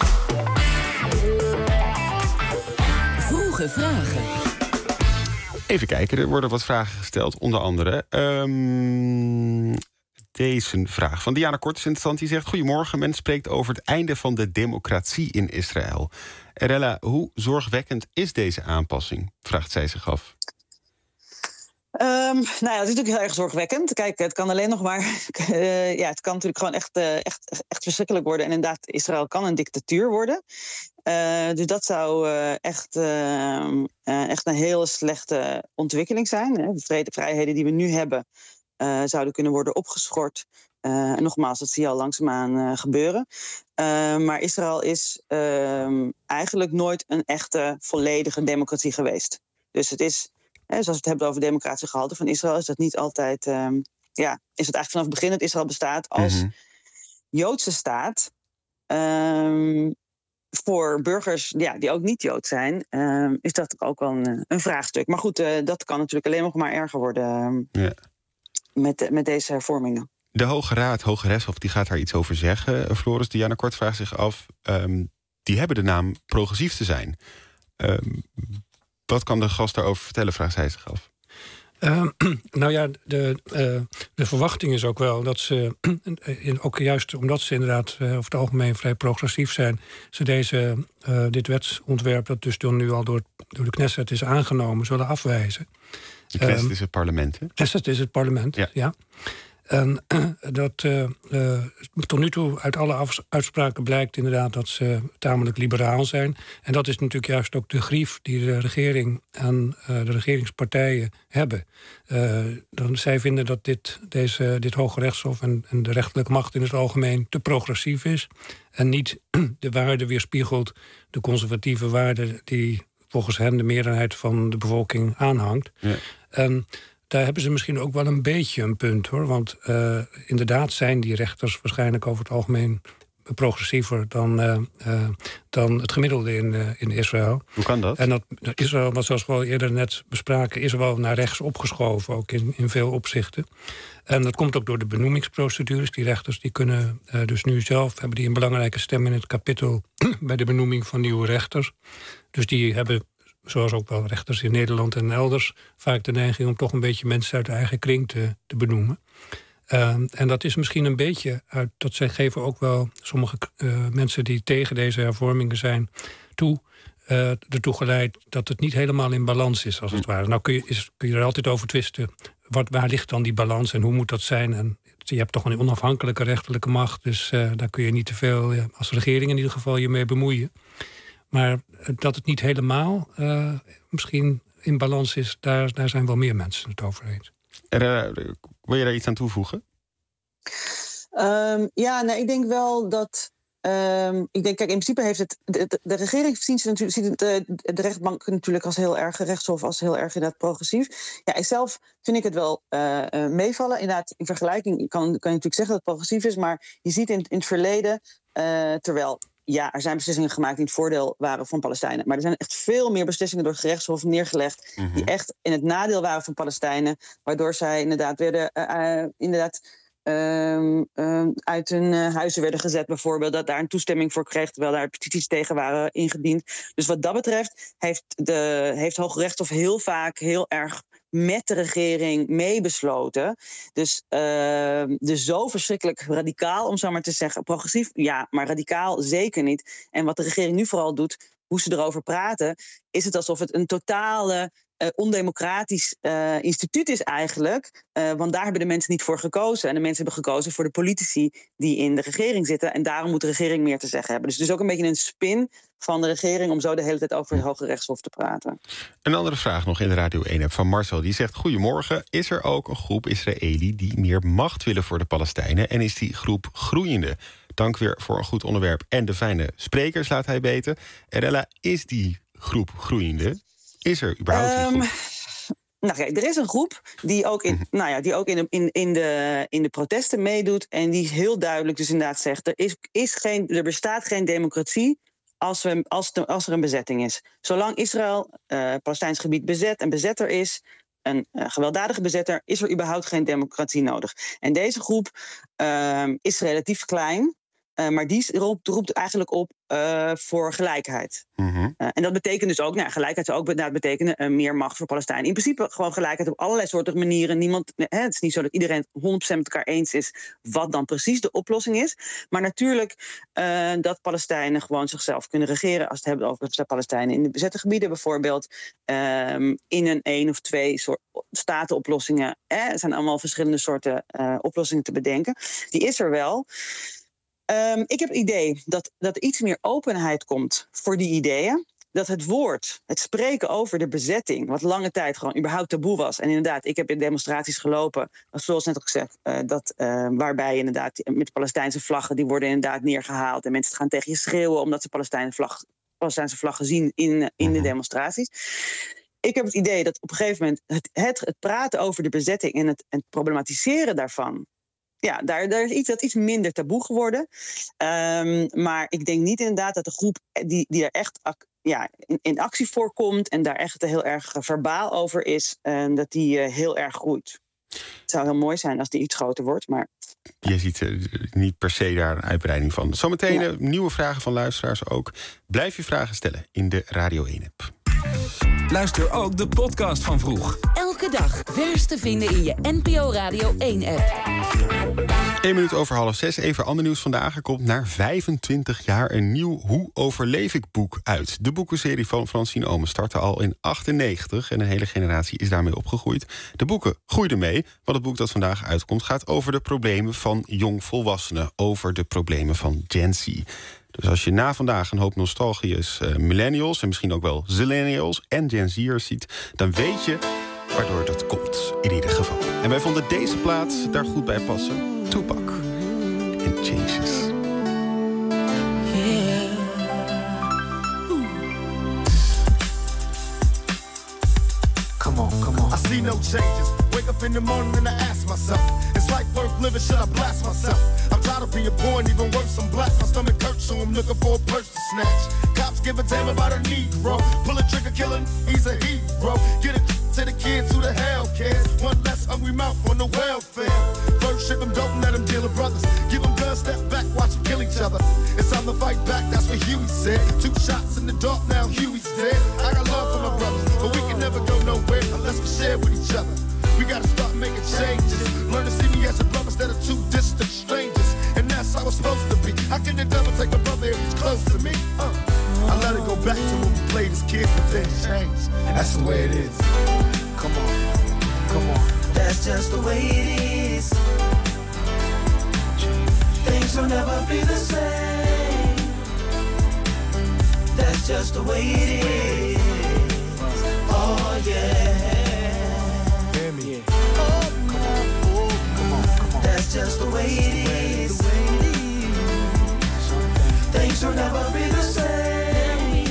Vroege vragen. Even kijken, er worden wat vragen gesteld. Onder andere deze vraag van Diana Kort is interessant. Die zegt: goedemorgen, men spreekt over het einde van de democratie in Israël. Erella, hoe zorgwekkend is deze aanpassing? Vraagt zij zich af. Nou ja, dat is natuurlijk heel erg zorgwekkend. Kijk, het kan alleen nog maar... het kan natuurlijk gewoon echt verschrikkelijk worden. En inderdaad, Israël kan een dictatuur worden. Dus dat zou echt een hele slechte ontwikkeling zijn. De vrijheden die we nu hebben zouden kunnen worden opgeschort. En nogmaals, dat zie je al langzaamaan gebeuren. Maar Israël is eigenlijk nooit een echte volledige democratie geweest. Dus het is... Zoals we het hebben over democratische gehalte van Israël, is dat niet altijd. Is het eigenlijk vanaf het begin dat Israël bestaat als Joodse staat. Voor burgers die ook niet Jood zijn, is dat ook wel een vraagstuk. Maar goed, dat kan natuurlijk alleen nog maar erger worden met deze hervormingen. De Hoge Raad, Hoge Rechtshof, die gaat daar iets over zeggen. Floris, Diana Kort vraagt zich af. Die hebben de naam progressief te zijn. Wat kan de gast daarover vertellen, vraagt zij zich af. De verwachting is ook wel dat ze, ook juist omdat ze inderdaad over het algemeen vrij progressief zijn, ze dit wetsontwerp, dat dus nu al door de Knesset is aangenomen, zullen afwijzen. De Knesset is het parlement, hè? Knesset is het parlement, ja. En dat tot nu toe uit alle uitspraken blijkt inderdaad dat ze tamelijk liberaal zijn. En dat is natuurlijk juist ook de grief die de regering en de regeringspartijen hebben. Zij vinden dat dit Hoge Rechtshof en de rechterlijke macht in het algemeen te progressief is. En niet de waarde weerspiegelt, de conservatieve waarden die volgens hen de meerderheid van de bevolking aanhangt. Ja. Daar hebben ze misschien ook wel een beetje een punt, hoor. Want inderdaad zijn die rechters waarschijnlijk over het algemeen progressiever dan het gemiddelde in Israël. Hoe kan dat? En dat Israël, wat zoals we al eerder net bespraken, is wel naar rechts opgeschoven, ook in veel opzichten. En dat komt ook door de benoemingsprocedures. Die rechters die kunnen dus nu zelf, hebben die een belangrijke stem in het kapittel bij de benoeming van nieuwe rechters. Dus die hebben, zoals ook wel rechters in Nederland en elders, vaak de neiging om toch een beetje mensen uit de eigen kring te benoemen. En dat is misschien een beetje dat zij geven ook wel sommige mensen die tegen deze hervormingen zijn ertoe geleid dat het niet helemaal in balans is, als het ware. Nou kun je er altijd over twisten. Waar ligt dan die balans en hoe moet dat zijn? En je hebt toch een onafhankelijke rechterlijke macht, dus daar kun je niet te veel, als regering in ieder geval, je mee bemoeien. Maar dat het niet helemaal misschien in balans is, daar zijn wel meer mensen het over eens. Wil je daar iets aan toevoegen? Ik denk wel dat... kijk, in principe heeft de regering ziet de rechtbank natuurlijk als heel erg, rechtshof als heel erg inderdaad progressief. Ja, zelf vind ik het wel meevallen. Inderdaad, in vergelijking kan je natuurlijk zeggen dat het progressief is, maar je ziet in het verleden, terwijl... Ja, er zijn beslissingen gemaakt die in het voordeel waren van Palestijnen. Maar er zijn echt veel meer beslissingen door het gerechtshof neergelegd die echt in het nadeel waren van Palestijnen. Waardoor zij inderdaad werden uit hun huizen werden gezet bijvoorbeeld. Dat daar een toestemming voor kreeg, terwijl daar petities tegen waren ingediend. Dus wat dat betreft heeft Hoge Rechtshof heel vaak heel erg met de regering meebesloten. Dus zo verschrikkelijk radicaal, om zo maar te zeggen. Progressief, ja, maar radicaal zeker niet. En wat de regering nu vooral doet, hoe ze erover praten, is het alsof het een totale ondemocratisch instituut is eigenlijk. Want daar hebben de mensen niet voor gekozen. En de mensen hebben gekozen voor de politici die in de regering zitten. En daarom moet de regering meer te zeggen hebben. Dus het is ook een beetje een spin van de regering om zo de hele tijd over het Hoge Rechtshof te praten. Een andere vraag nog in de Radio 1-app van Marcel. Die zegt, goedemorgen, is er ook een groep Israëli die meer macht willen voor de Palestijnen? En is die groep groeiende? Dank weer voor een goed onderwerp en de fijne sprekers, laat hij weten. Erella, is die groep groeiende? Is er überhaupt een groep? Nou kijk, er is een groep die ook in de protesten meedoet. En die heel duidelijk dus inderdaad zegt, er bestaat geen democratie als er een bezetting is. Zolang Israël, Palestijns gebied bezet en bezetter is, een gewelddadige bezetter, is er überhaupt geen democratie nodig. En deze groep is relatief klein, maar die roept eigenlijk op voor gelijkheid. Mm-hmm. En dat betekent dus ook, gelijkheid zou ook betekenen meer macht voor Palestijnen. In principe gewoon gelijkheid op allerlei soorten manieren. Het is niet zo dat iedereen 100% met elkaar eens is wat dan precies de oplossing is. Maar natuurlijk dat Palestijnen gewoon zichzelf kunnen regeren. Als we het hebben over de Palestijnen in de bezette gebieden bijvoorbeeld. In een of twee soort statenoplossingen. Er zijn allemaal verschillende soorten oplossingen te bedenken. Die is er wel. Ik heb het idee dat er iets meer openheid komt voor die ideeën. Dat het woord, het spreken over de bezetting, wat lange tijd gewoon überhaupt taboe was. En inderdaad, ik heb in demonstraties gelopen, zoals net al gezegd, waarbij inderdaad met Palestijnse vlaggen, die worden inderdaad neergehaald. En mensen gaan tegen je schreeuwen omdat ze Palestijnse vlaggen zien in de demonstraties. Ik heb het idee dat op een gegeven moment het praten over de bezetting en het problematiseren daarvan, ja, daar is iets minder taboe geworden. Maar ik denk niet inderdaad dat de groep die er echt in actie voorkomt en daar echt heel erg verbaal over is, dat die heel erg groeit. Het zou heel mooi zijn als die iets groter wordt, maar je ziet niet per se daar een uitbreiding van. Zometeen nieuwe vragen van luisteraars ook. Blijf je vragen stellen in de Radio 1-app. Luister ook de podcast van Vroeg. Elke dag vers te vinden in je NPO Radio 1-app. 1 minuut over 5:30. Even ander nieuws vandaag. Er komt na 25 jaar een nieuw Hoe overleef ik boek uit. De boekenserie van Francine Omen startte al in 1998 en een hele generatie is daarmee opgegroeid. De boeken groeiden mee, want het boek dat vandaag uitkomt gaat over de problemen van jongvolwassenen, over de problemen van Gen Z. Dus als je na vandaag een hoop nostalgiërs millennials en misschien ook wel zillennials en Gen Z'ers ziet, dan weet je waardoor dat komt, in ieder geval. En wij vonden deze plaat daar goed bij passen. Tupac en Changes. Yeah. Come on. I see no changes. Wake up in the morning and I ask myself, is life worth living? Should I blast myself? I'm tired of being poor and even worse, I'm black. My stomach hurts, so I'm looking for a purse to snatch. Cops give a damn about a Negro. Pull a trigger, killing, he's a hero. Get it to the kids who the hell cares. One less hungry mouth on the welfare. First ship them, don't let them deal with brothers. Give them guns, step back, watch them kill each other. It's time to fight back, that's what Huey said. 2 shots in the dark, now Huey's dead. I got love for my brothers, but we can never go nowhere unless we share with each other. We gotta start making changes. Learn to see me as a brother instead of 2 distant strangers. And that's how it's supposed to be. How can the devil take a brother if he's close to me? I let it go back to when we played as kids, but then changed. And that's the way it is. Come on. That's just the way it is. Things will never be the same. That's just the way it is. Oh yeah. That's just the way it is. Things will never be the same.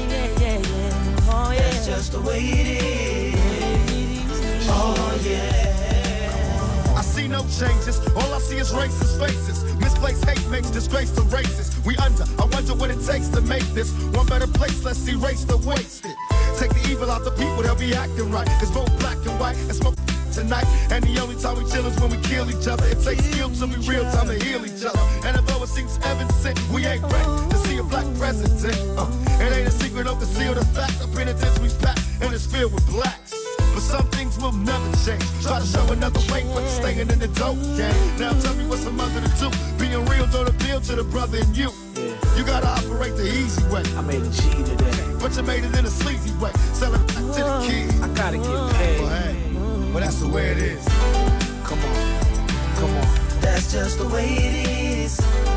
Oh yeah. That's just the way it is. Oh yeah. I see no changes. All I see is racist faces. Misplaced hate makes disgrace to races. We under. I wonder what it takes to make this one better place. Let's erase the wasted. Take the evil out the people, they'll be acting right. It's both black and white and smoke tonight. And the only time we chill is when we kill each other. It takes skill to be real time to heal each other. And although it seems heaven sent, we ain't ready to see a black president. It ain't a secret, don't conceal the fact. The penitentiary's packed and it's filled with blacks. But some things will never change. Try to show another way, but you're staying in the dope game. Now tell me what's a mother to do. Being real don't appeal to the brother in you. You gotta operate the easy way. I made a G today, but you made it in a sleazy way. Sell it back to the kid. I gotta get paid. Well, hey, well, that's the way it is. Come on. That's just the way it is.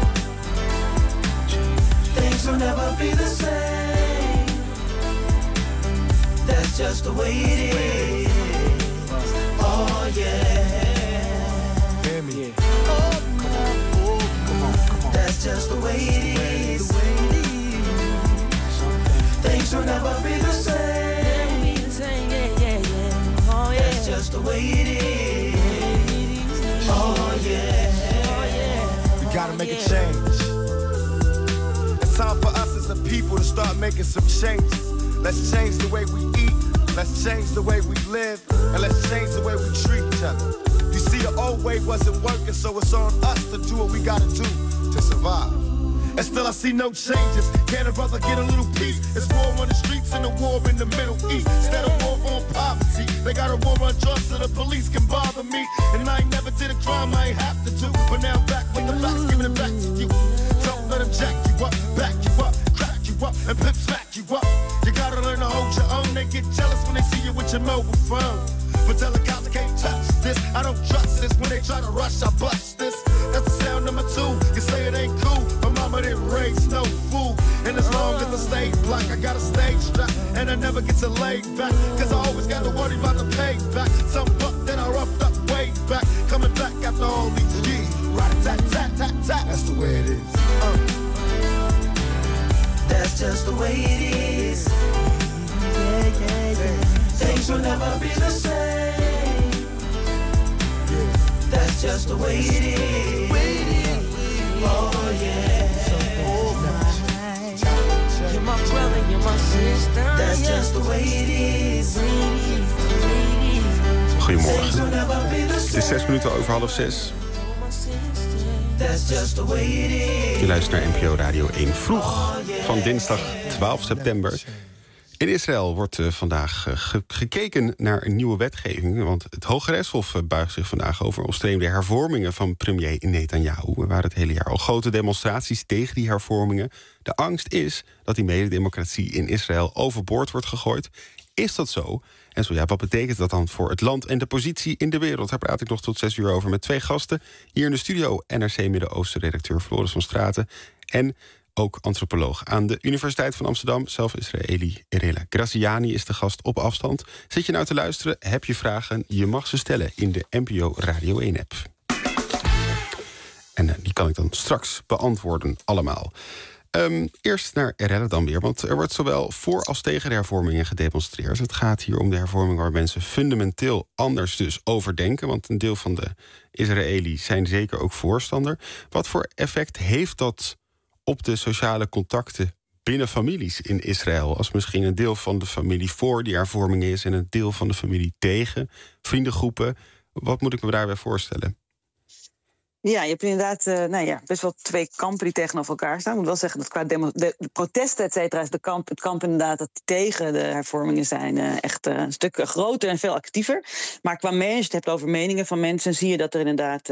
Things will never be the same. That's just the way it is. Oh yeah. Hear me? Yeah. Oh, come on. That's just the way it is. Things will never be the same. That's just the way it is. Oh yeah. We gotta make a change. It's time for us as a people to start making some changes. Let's change the way we eat. Let's change the way we live. And let's change the way we treat each other. You see, the old way wasn't working, so it's on us to do what we gotta do to survive. And still I see no changes. Can a brother get a little peace? It's war on the streets and a war in the Middle East. Instead of war on poverty, they got a war on drugs so the police can bother me. And I ain't never did a crime I ain't have to do. But now I'm back with the facts, giving it back to you. Don't let them jack you up, back you up, crack you up, and pimp smack you up. You gotta learn to hold your own. They get jealous when they see you with your mobile phone. But tell the cops I can't touch this. I don't trust this. When they try to rush, I bust this. That's the sound number 2. You say it ain't cool. My mama didn't raise no fool. And as long as I stay black, I got a stage strap. And I never get to lay back. Cause I always gotta worry about the payback. Some buck that I roughed up way back. Coming back after all these years. Rat-a-tat-tat-tat-tat. That's the way it is. That's just the way it is. Things will never be the same. That's just the way it is. Oh yeah. You're my brother, you're my sister. That's just the way it is. Goedemorgen. Het is 6 minuten over 5:30. That's just the way it is. Je luistert naar NPO Radio 1 vroeg van dinsdag 12 september. In Israël wordt vandaag gekeken naar een nieuwe wetgeving. Want het Hoge Rechtshof buigt zich vandaag over omstreden hervormingen van premier Netanyahu. Er waren het hele jaar al grote demonstraties tegen die hervormingen. De angst is dat die mededemocratie in Israël overboord wordt gegooid. Is dat zo? En zo ja, wat betekent dat dan voor het land en de positie in de wereld? Daar praat ik nog tot 6 uur over met 2 gasten. Hier in de studio NRC Midden-Oosten-redacteur Floris van Straten. En ook antropoloog aan de Universiteit van Amsterdam. Zelf Israëli Erela Graziani is de gast op afstand. Zit je nou te luisteren? Heb je vragen? Je mag ze stellen in de NPO Radio 1-app. En die kan ik dan straks beantwoorden allemaal. Eerst naar Erella dan weer, want er wordt zowel voor als tegen de hervormingen gedemonstreerd. Het gaat hier om de hervorming waar mensen fundamenteel anders dus over denken. Want een deel van de Israëli's zijn zeker ook voorstander. Wat voor effect heeft dat op de sociale contacten binnen families in Israël? Als misschien een deel van de familie voor die hervormingen is en een deel van de familie tegen, vriendengroepen. Wat moet ik me daarbij voorstellen? Ja, je hebt inderdaad best wel 2 kampen die tegenover elkaar staan. Ik moet wel zeggen dat qua de protesten, et cetera, is het kamp inderdaad dat tegen de hervormingen zijn echt een stuk groter en veel actiever. Maar qua als je het hebt over meningen van mensen, zie je dat er inderdaad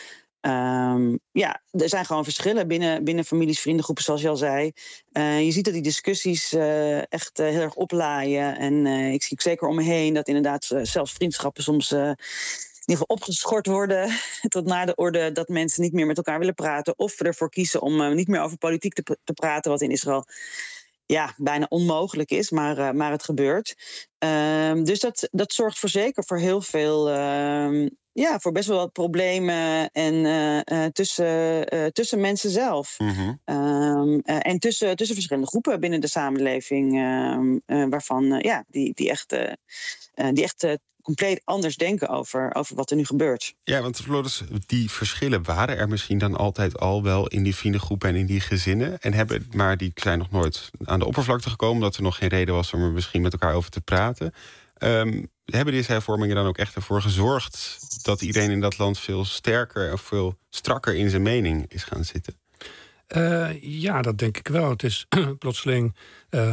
er zijn gewoon verschillen binnen families, vriendengroepen, zoals je al zei. Je ziet dat die discussies echt heel erg oplaaien. En ik zie zeker om me heen dat inderdaad zelfs vriendschappen soms in ieder geval opgeschort worden tot na de orde dat mensen niet meer met elkaar willen praten of ervoor kiezen om niet meer over politiek te praten, wat in Israël bijna onmogelijk is, maar het gebeurt. Dus dat zorgt voor heel veel voor best wel wat problemen en tussen mensen zelf. Mm-hmm. En tussen verschillende groepen binnen de samenleving, waarvan die echt compleet anders denken over wat er nu gebeurt. Ja, want Floris, die verschillen waren er misschien dan altijd al wel in die vriendengroepen en in die gezinnen. Maar die zijn nog nooit aan de oppervlakte gekomen, omdat er nog geen reden was om er misschien met elkaar over te praten. Hebben deze hervormingen dan ook echt ervoor gezorgd dat iedereen in dat land veel sterker of veel strakker in zijn mening is gaan zitten? Ja, dat denk ik wel. Het is plotseling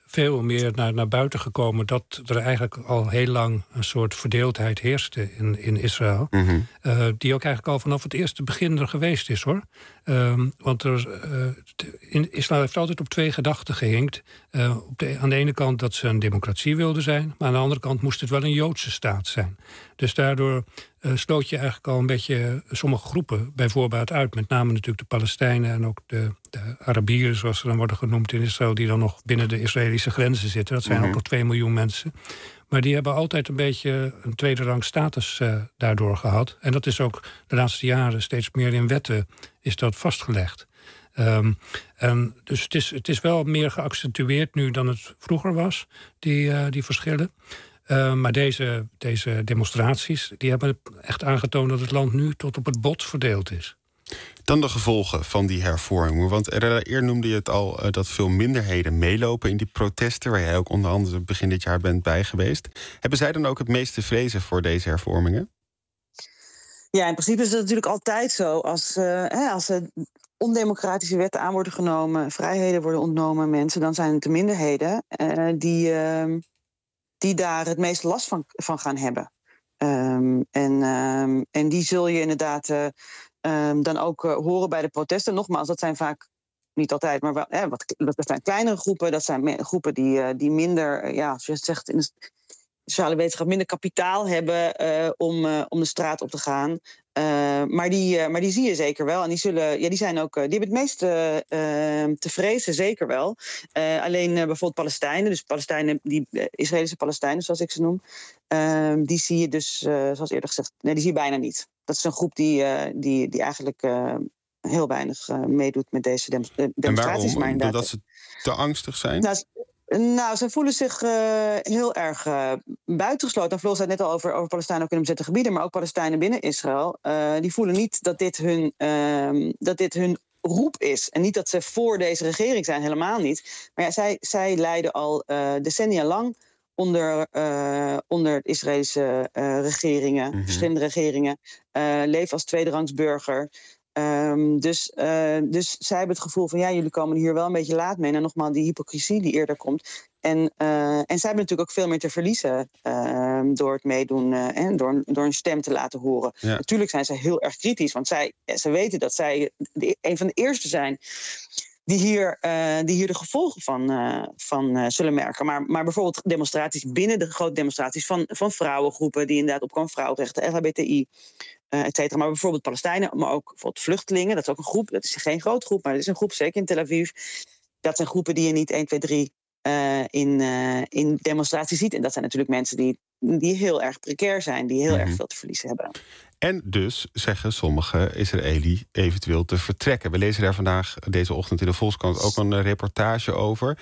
veel meer naar buiten gekomen dat er eigenlijk al heel lang een soort verdeeldheid heerste in Israël. Mm-hmm. Die ook eigenlijk al vanaf het eerste begin er geweest is, hoor. Want Israël heeft altijd op 2 gedachten gehinkt. Aan de ene kant dat ze een democratie wilden zijn, maar aan de andere kant moest het wel een Joodse staat zijn. Dus daardoor sloot je eigenlijk al een beetje sommige groepen bij voorbaat uit. Met name natuurlijk de Palestijnen en ook de Arabieren, zoals ze dan worden genoemd in Israël, die dan nog binnen de Israëlische grenzen zitten. Dat zijn ook nog 2 miljoen mensen. Maar die hebben altijd een beetje een tweede rang status daardoor gehad. En dat is ook de laatste jaren steeds meer in wetten is dat vastgelegd. En dus het is wel meer geaccentueerd nu dan het vroeger was, die verschillen. Maar deze demonstraties die hebben echt aangetoond dat het land nu tot op het bot verdeeld is. Dan de gevolgen van die hervormingen. Want eerder noemde je het al dat veel minderheden meelopen in die protesten, waar jij ook onder andere begin dit jaar bent bij geweest. Hebben zij dan ook het meeste vrezen voor deze hervormingen? Ja, in principe is het natuurlijk altijd zo. Als er ondemocratische wetten aan worden genomen, vrijheden worden ontnomen mensen, dan zijn het de minderheden die daar het meest last van gaan hebben. En die zul je inderdaad dan ook horen bij de protesten. Nogmaals, dat zijn vaak, niet altijd, maar dat zijn kleinere groepen. Dat zijn groepen die minder, zoals je het zegt in de sociale wetenschap, minder kapitaal hebben om de straat op te gaan. Maar die zie je zeker wel. En die hebben het meest te vrezen, zeker wel. Alleen bijvoorbeeld Palestijnen, die Israëlische Palestijnen, zoals ik ze noem, die zie je dus, zoals eerder gezegd, nee, die zie je bijna niet. Dat is een groep die eigenlijk heel weinig meedoet met deze demonstraties. En waarom? Doordat ze te angstig zijn? Nou, ze voelen zich heel erg buitengesloten. En Floor zei het net al over Palestijnen ook in de bezette gebieden, maar ook Palestijnen binnen Israël. Die voelen niet dat dit hun roep is. En niet dat ze voor deze regering zijn, helemaal niet. Maar ja, zij lijden al decennia lang onder Israëlische regeringen, verschillende regeringen, leven als tweederangs burger. Dus zij hebben het gevoel van, jullie komen hier wel een beetje laat mee. En nogmaals, die hypocrisie die eerder komt. En zij hebben natuurlijk ook veel meer te verliezen door het meedoen en door een stem te laten horen. Ja. Natuurlijk zijn ze heel erg kritisch, want ze weten dat zij een van de eerste zijn die hier de gevolgen van zullen merken. Maar bijvoorbeeld demonstraties binnen de grote demonstraties van vrouwengroepen die inderdaad opkomen, vrouwenrechten, LHBTI, et cetera. Maar bijvoorbeeld Palestijnen, maar ook bijvoorbeeld vluchtelingen. Dat is ook een groep, dat is geen grote groep, maar dat is een groep, zeker in Tel Aviv. Dat zijn groepen die je niet 1, 2, 3 in demonstraties ziet. En dat zijn natuurlijk mensen die heel erg precair zijn, die heel erg veel te verliezen hebben. En dus zeggen sommige Israëli eventueel te vertrekken. We lezen daar deze ochtend in de Volkskrant ook een reportage over.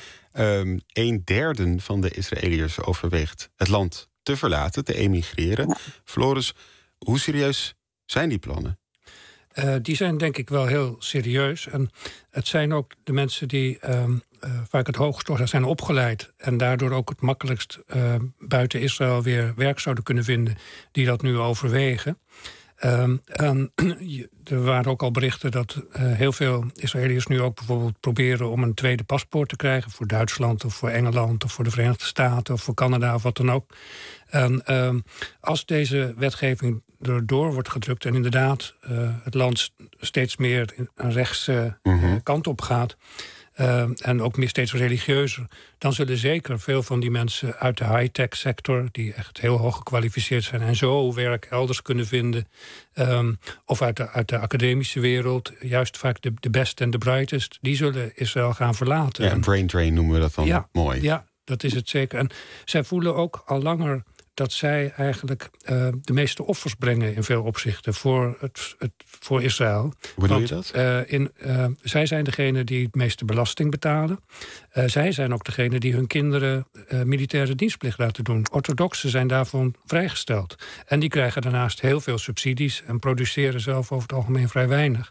1/3 van de Israëliërs overweegt het land te verlaten, te emigreren. Ja. Floris, hoe serieus zijn die plannen? Die zijn denk ik wel heel serieus. En het zijn ook de mensen die vaak het hoogst zijn opgeleid en daardoor ook het makkelijkst buiten Israël weer werk zouden kunnen vinden, die dat nu overwegen. En er waren ook al berichten dat heel veel Israëliërs nu ook bijvoorbeeld proberen om een tweede paspoort te krijgen voor Duitsland of voor Engeland of voor de Verenigde Staten of voor Canada of wat dan ook. En als deze wetgeving erdoor wordt gedrukt en inderdaad het land steeds meer een rechtse kant op gaat, en ook steeds religieuzer, dan zullen zeker veel van die mensen uit de high-tech sector, die echt heel hoog gekwalificeerd zijn en zo werk elders kunnen vinden, of uit de academische wereld, juist vaak de best en de brightest, die zullen Israël gaan verlaten. Ja, brain drain noemen we dat dan mooi. Ja, dat is het zeker. En zij voelen ook al langer dat zij eigenlijk de meeste offers brengen in veel opzichten voor Israël. Hoe bedoel je dat? Zij zijn degene die het meeste belasting betalen. Zij zijn ook degene die hun kinderen militaire dienstplicht laten doen. Orthodoxen zijn daarvan vrijgesteld. En die krijgen daarnaast heel veel subsidies en produceren zelf over het algemeen vrij weinig.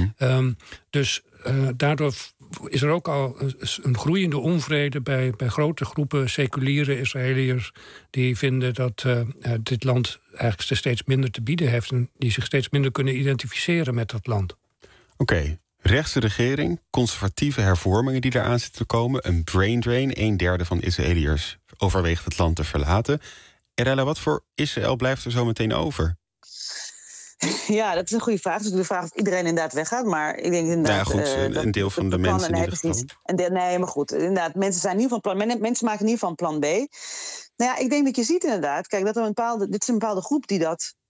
Dus daardoor is er ook al een groeiende onvrede bij grote groepen seculiere Israëliërs die vinden dat dit land eigenlijk steeds minder te bieden heeft en die zich steeds minder kunnen identificeren met dat land. Oké. Rechtse regering, conservatieve hervormingen die eraan zitten te komen, een brain drain, 1/3 van Israëliërs overweegt het land te verlaten. Erella, wat voor Israël blijft er zo meteen over? Ja, dat is een goede vraag. Dus de vraag of iedereen inderdaad weggaat. Maar ik denk inderdaad... een deel van de mensen in ieder geval. Nee, maar goed. Inderdaad, mensen maken in ieder geval een plan B. Nou ja, ik denk dat je ziet inderdaad... Kijk, dat dit is een bepaalde groep die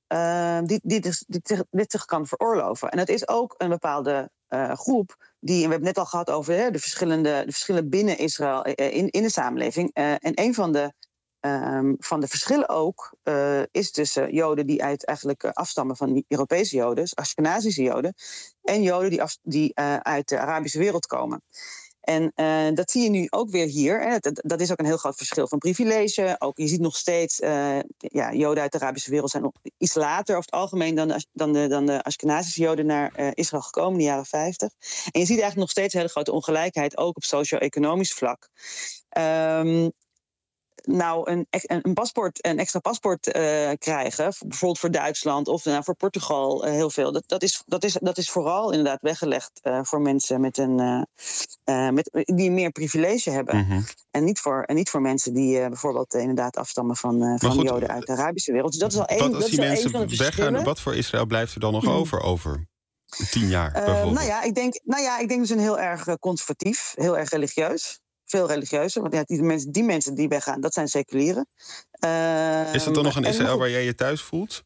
dit zich kan veroorloven. En het is ook een bepaalde groep die... En we hebben het net al gehad over de verschillen binnen Israël in de samenleving. En een van de verschillen ook is tussen Joden die eigenlijk afstammen van Europese Joden, dus Ashkenazische Joden, en Joden die uit de Arabische wereld komen. En dat zie je nu ook weer hier. Hè. Dat is ook een heel groot verschil van privilege. Ook je ziet nog steeds, Joden uit de Arabische wereld zijn nog iets later over het algemeen dan de Ashkenazische Joden naar Israël gekomen in de jaren 50. En je ziet eigenlijk nog steeds een hele grote ongelijkheid, ook op socio-economisch vlak. Een extra paspoort krijgen, bijvoorbeeld voor Duitsland of voor Portugal heel veel. Dat is vooral inderdaad weggelegd voor mensen die meer privilege hebben. Mm-hmm. En niet voor mensen die bijvoorbeeld inderdaad afstammen van Joden uit de Arabische wereld. Dus dat is al één. Wat als die mensen weggaan, wat voor Israël blijft er dan nog over 10 jaar bijvoorbeeld? Ik denk dus een heel erg conservatief, heel erg religieus. Veel religieuzer, want die mensen die weggaan, dat zijn seculieren. Is dat dan nog een Israël waar jij je thuis voelt?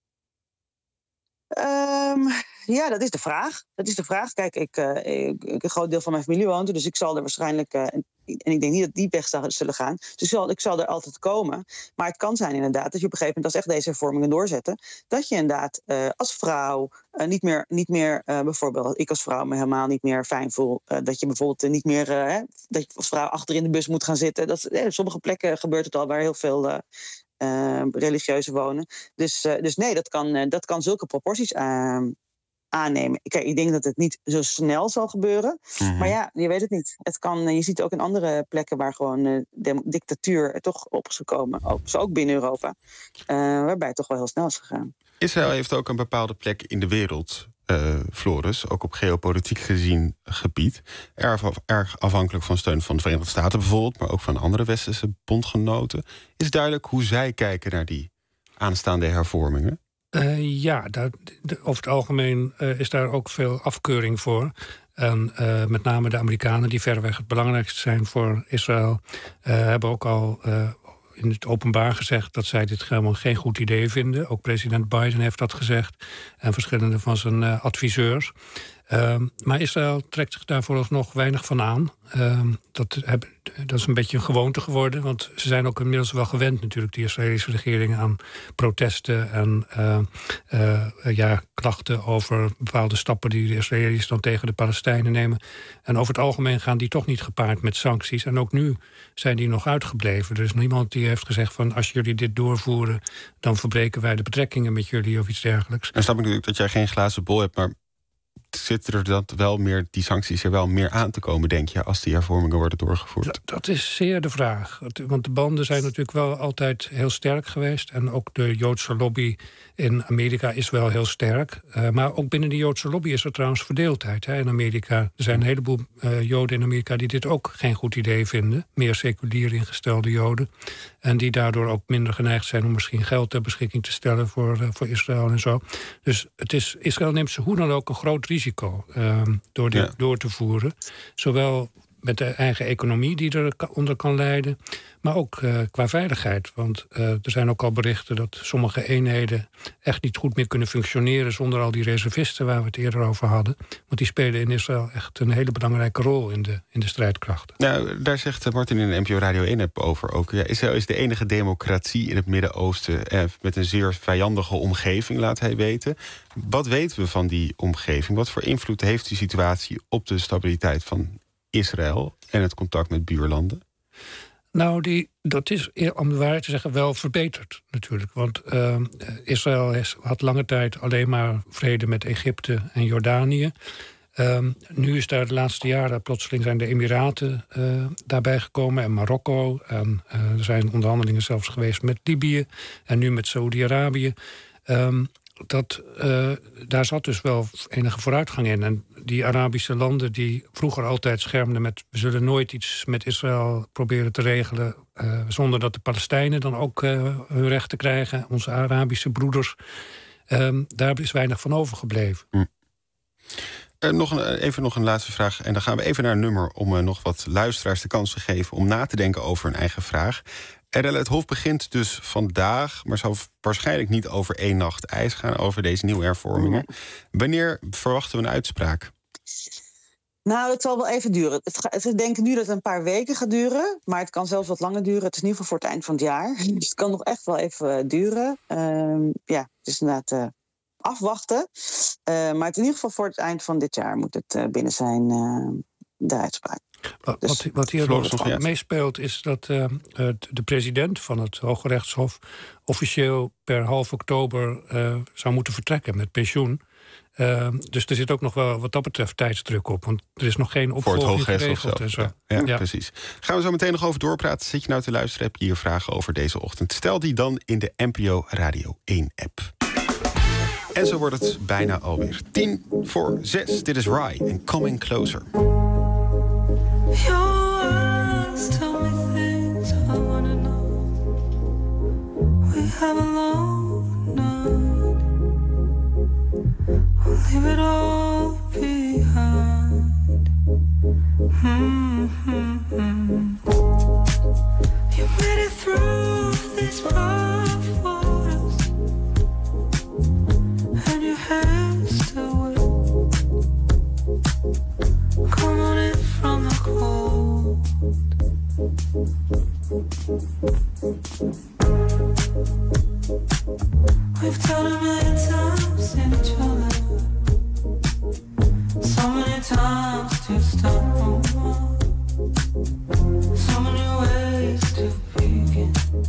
Ja, dat is de vraag. Kijk, een groot deel van mijn familie woont er, dus ik zal er waarschijnlijk... en ik denk niet dat die weg zullen gaan. Dus ik zal er altijd komen. Maar het kan zijn inderdaad dat je op een gegeven moment, als echt deze hervormingen doorzetten, dat je inderdaad als vrouw niet meer bijvoorbeeld, ik als vrouw me helemaal niet meer fijn voel. Dat je bijvoorbeeld niet meer, dat je als vrouw achter in de bus moet gaan zitten. Op sommige plekken gebeurt het al waar heel veel religieuzen wonen. Dus nee, dat kan zulke proporties aannemen. Kijk, ik denk dat het niet zo snel zal gebeuren. Mm-hmm. Maar ja, je weet het niet. Je ziet ook in andere plekken waar gewoon dictatuur toch op is gekomen. Ook binnen Europa. Waarbij het toch wel heel snel is gegaan. Israël heeft ook een bepaalde plek in de wereld, Floris, ook op geopolitiek gezien gebied. Erg afhankelijk van steun van de Verenigde Staten bijvoorbeeld, maar ook van andere westerse bondgenoten. Is duidelijk hoe zij kijken naar die aanstaande hervormingen? Over het algemeen is daar ook veel afkeuring voor. En met name de Amerikanen, die verreweg het belangrijkste zijn voor Israël, hebben ook al in het openbaar gezegd dat zij dit helemaal geen goed idee vinden. Ook president Biden heeft dat gezegd en verschillende van zijn adviseurs. Maar Israël trekt zich daar vooralsnog weinig van aan. Dat is een beetje een gewoonte geworden. Want ze zijn ook inmiddels wel gewend natuurlijk, die Israëlische regering, aan protesten en klachten over bepaalde stappen die de Israëli's dan tegen de Palestijnen nemen. En over het algemeen gaan die toch niet gepaard met sancties. En ook nu zijn die nog uitgebleven. Er is niemand die heeft gezegd van, als jullie dit doorvoeren, dan verbreken wij de betrekkingen met jullie of iets dergelijks. En snap ik natuurlijk dat jij geen glazen bol hebt, maar zitten er dat wel meer, die sancties er wel meer aan te komen, denk je, als die hervormingen worden doorgevoerd? Dat is zeer de vraag. Want de banden zijn natuurlijk wel altijd heel sterk geweest. En ook de Joodse lobby in Amerika is wel heel sterk. Maar ook binnen de Joodse lobby is er trouwens verdeeldheid in Amerika. Er zijn een heleboel Joden in Amerika die dit ook geen goed idee vinden. Meer seculier ingestelde Joden. En die daardoor ook minder geneigd zijn om misschien geld ter beschikking te stellen voor Israël en zo. Dus Israël neemt ze hoe dan ook een groot risico door dit door te voeren. Zowel met de eigen economie die eronder kan leiden, maar ook qua veiligheid. Want er zijn ook al berichten dat sommige eenheden echt niet goed meer kunnen functioneren zonder al die reservisten waar we het eerder over hadden. Want die spelen in Israël echt een hele belangrijke rol in de strijdkrachten. Nou, daar zegt Martin in de NPO Radio 1 over ook. Ja, Israël is de enige democratie in het Midden-Oosten met een zeer vijandige omgeving, laat hij weten. Wat weten we van die omgeving? Wat voor invloed heeft die situatie op de stabiliteit van Israël en het contact met buurlanden? Nou, dat is, om de waarheid te zeggen, wel verbeterd natuurlijk. Want Israël had lange tijd alleen maar vrede met Egypte en Jordanië. Nu is daar de laatste jaren plotseling zijn de Emiraten daarbij gekomen en Marokko. En er zijn onderhandelingen zelfs geweest met Libië en nu met Saoedi-Arabië. daar zat dus wel enige vooruitgang in. En die Arabische landen die vroeger altijd schermden met... we zullen nooit iets met Israël proberen te regelen... zonder dat de Palestijnen dan ook hun rechten krijgen. Onze Arabische broeders. Daar is weinig van overgebleven. Nog een laatste vraag. En dan gaan we even naar een nummer... om nog wat luisteraars de kans te geven... om na te denken over een eigen vraag. RL Het Hof begint dus vandaag... maar zal waarschijnlijk niet over 1 nacht ijs gaan... over deze nieuwe hervormingen. Wanneer verwachten we een uitspraak? Nou, het zal wel even duren. Ze denken nu dat het een paar weken gaat duren... maar het kan zelfs wat langer duren. Het is in ieder geval voor het eind van het jaar. Dus het kan nog echt wel even duren. Het is inderdaad... afwachten. Maar het in ieder geval voor het eind van dit jaar moet het binnen zijn, de uitspraak. Wat hier nog meespeelt is dat de president van het Hoge Rechtshof... officieel per half oktober zou moeten vertrekken met pensioen. Dus er zit ook nog wel wat dat betreft tijdsdruk op. Want er is nog geen opvolging geregeld. En zo. Ja, precies. Gaan we zo meteen nog over doorpraten. Zit je nou te luisteren, heb je hier vragen over deze ochtend? Stel die dan in de NPO Radio 1-app. En zo wordt het bijna alweer 5:50. Dit is Rye en Coming Closer. Leave it all behind. You made it through this rough waters, and your hands still wet. Come on in from the cold. We've done a million times in each other, so many times to stop, so many ways to begin.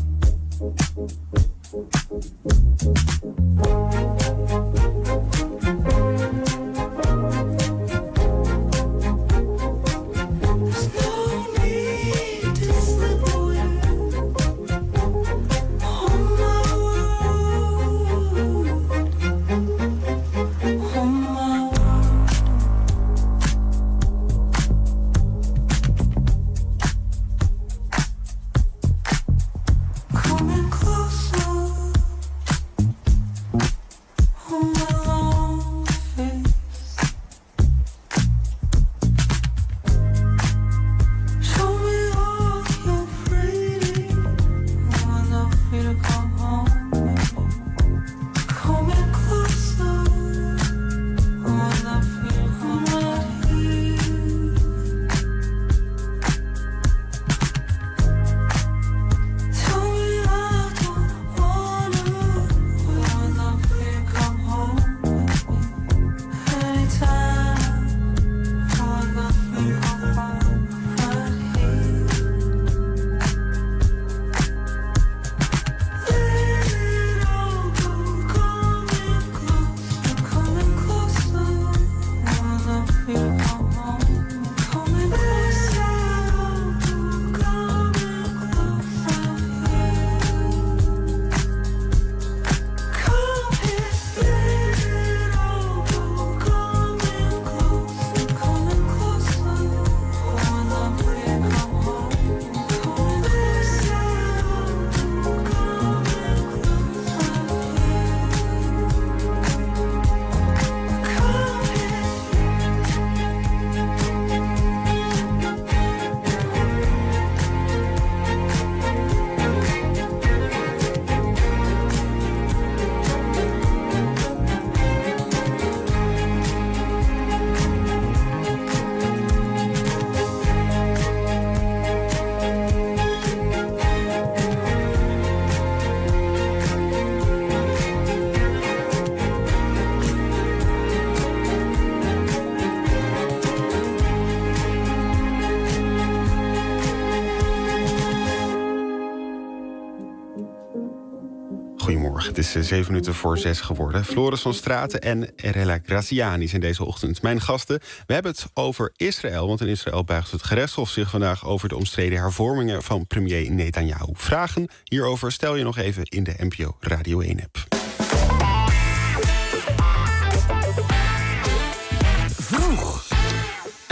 Het is 6:07 geworden. Floris van Straten en Rella Graziani zijn deze ochtend mijn gasten. We hebben het over Israël, want in Israël buigt het gerechtshof zich vandaag over de omstreden hervormingen van premier Netanyahu. Vragen hierover stel je nog even in de NPO Radio 1-app.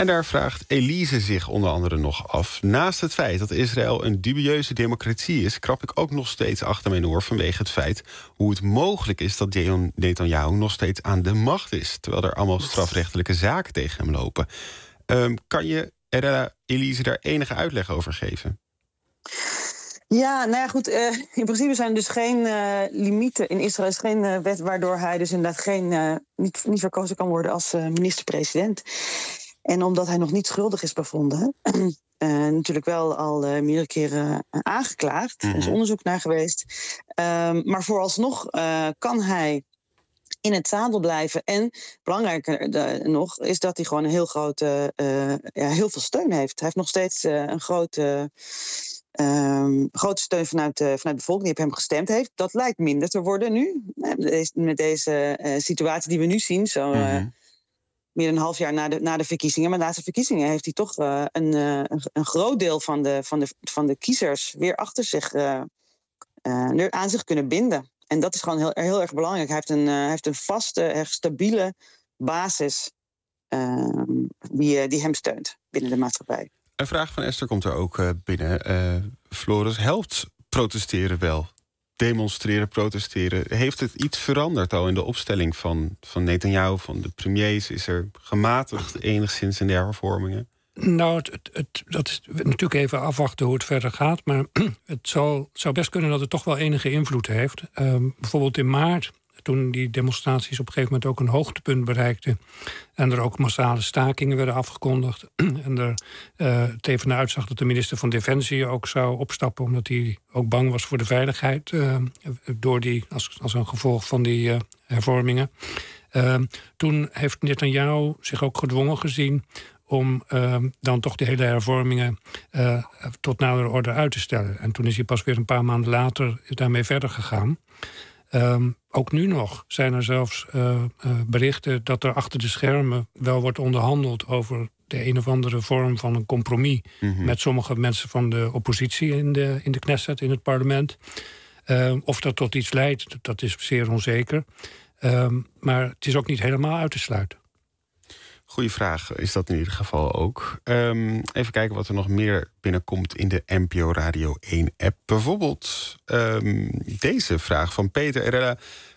En daar vraagt Elise zich onder andere nog af. Naast het feit dat Israël een dubieuze democratie is, krap ik ook nog steeds achter mijn oor vanwege het feit hoe het mogelijk is dat Netanyahu nog steeds aan de macht is, terwijl er allemaal strafrechtelijke zaken tegen hem lopen. Kan je Elise daar enige uitleg over geven? Ja, nou ja, goed. In principe zijn er dus geen limieten. In Israël is geen wet waardoor hij dus inderdaad niet verkozen kan worden als minister-president. En omdat hij nog niet schuldig is bevonden, natuurlijk wel al meerdere keren aangeklaagd. Er is onderzoek naar geweest. Maar vooralsnog kan hij in het zadel blijven. En belangrijker nog is dat hij gewoon een heel grote, heel veel steun heeft. Hij heeft nog steeds een grote steun vanuit de bevolking die op hem gestemd heeft. Dat lijkt minder te worden nu. Met deze situatie die we nu zien. Meer dan een half jaar na de verkiezingen. Maar na de verkiezingen heeft hij toch een groot deel van de kiezers weer achter zich aan zich kunnen binden. En dat is gewoon heel erg belangrijk. Hij heeft een vaste, erg stabiele basis die hem steunt binnen de maatschappij. Een vraag van Esther komt er ook binnen. Floris, helpt protesteren wel? Demonstreren, protesteren. Heeft het iets veranderd al in de opstelling van Netanyahu, van de premiers? Is er gematigd enigszins in de hervormingen? Nou, dat is natuurlijk even afwachten hoe het verder gaat. Maar het zou best kunnen dat het toch wel enige invloed heeft. Bijvoorbeeld in maart, toen die demonstraties op een gegeven moment ook een hoogtepunt bereikten en er ook massale stakingen werden afgekondigd en er het even naar uitzag dat de minister van Defensie ook zou opstappen omdat hij ook bang was voor de veiligheid als een gevolg van die hervormingen. Toen heeft Netanyahu zich ook gedwongen gezien om dan toch de hele hervormingen tot nadere orde uit te stellen. En toen is hij pas weer een paar maanden later daarmee verder gegaan. Ook nu nog zijn er zelfs berichten dat er achter de schermen wel wordt onderhandeld over de een of andere vorm van een compromis met sommige mensen van de oppositie in de Knesset, in het parlement. Of dat tot iets leidt, dat is zeer onzeker. Maar het is ook niet helemaal uit te sluiten. Goeie vraag is dat in ieder geval ook. Even kijken wat er nog meer binnenkomt in de NPO Radio 1-app. Bijvoorbeeld deze vraag van Peter Erella.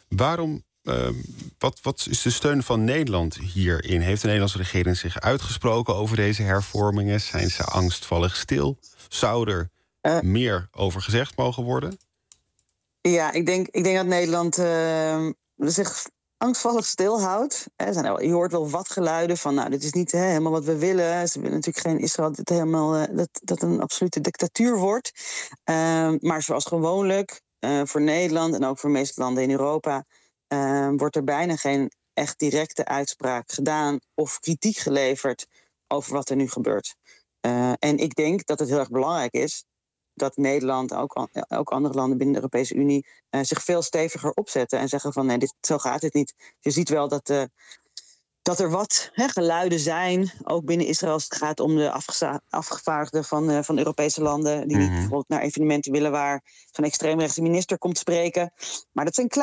Wat is de steun van Nederland hierin? Heeft de Nederlandse regering zich uitgesproken over deze hervormingen? Zijn ze angstvallig stil? Zou er meer over gezegd mogen worden? Ja, ik denk dat Nederland zich angstvallig stilhoudt. Je hoort wel wat geluiden van, dit is niet helemaal wat we willen. Ze willen natuurlijk geen Israël dat een absolute dictatuur wordt. Maar zoals gewoonlijk, voor Nederland en ook voor de meeste landen in Europa, wordt er bijna geen echt directe uitspraak gedaan of kritiek geleverd over wat er nu gebeurt. En ik denk dat het heel erg belangrijk is dat Nederland, ook andere landen binnen de Europese Unie, zich veel steviger opzetten en zeggen van nee, zo gaat het niet. Je ziet wel dat er wat geluiden zijn, ook binnen Israël, als het gaat om de afgevaardigden van Europese landen, die niet bijvoorbeeld naar evenementen willen waar zo'n extreemrechtse minister komt spreken. Maar dat zijn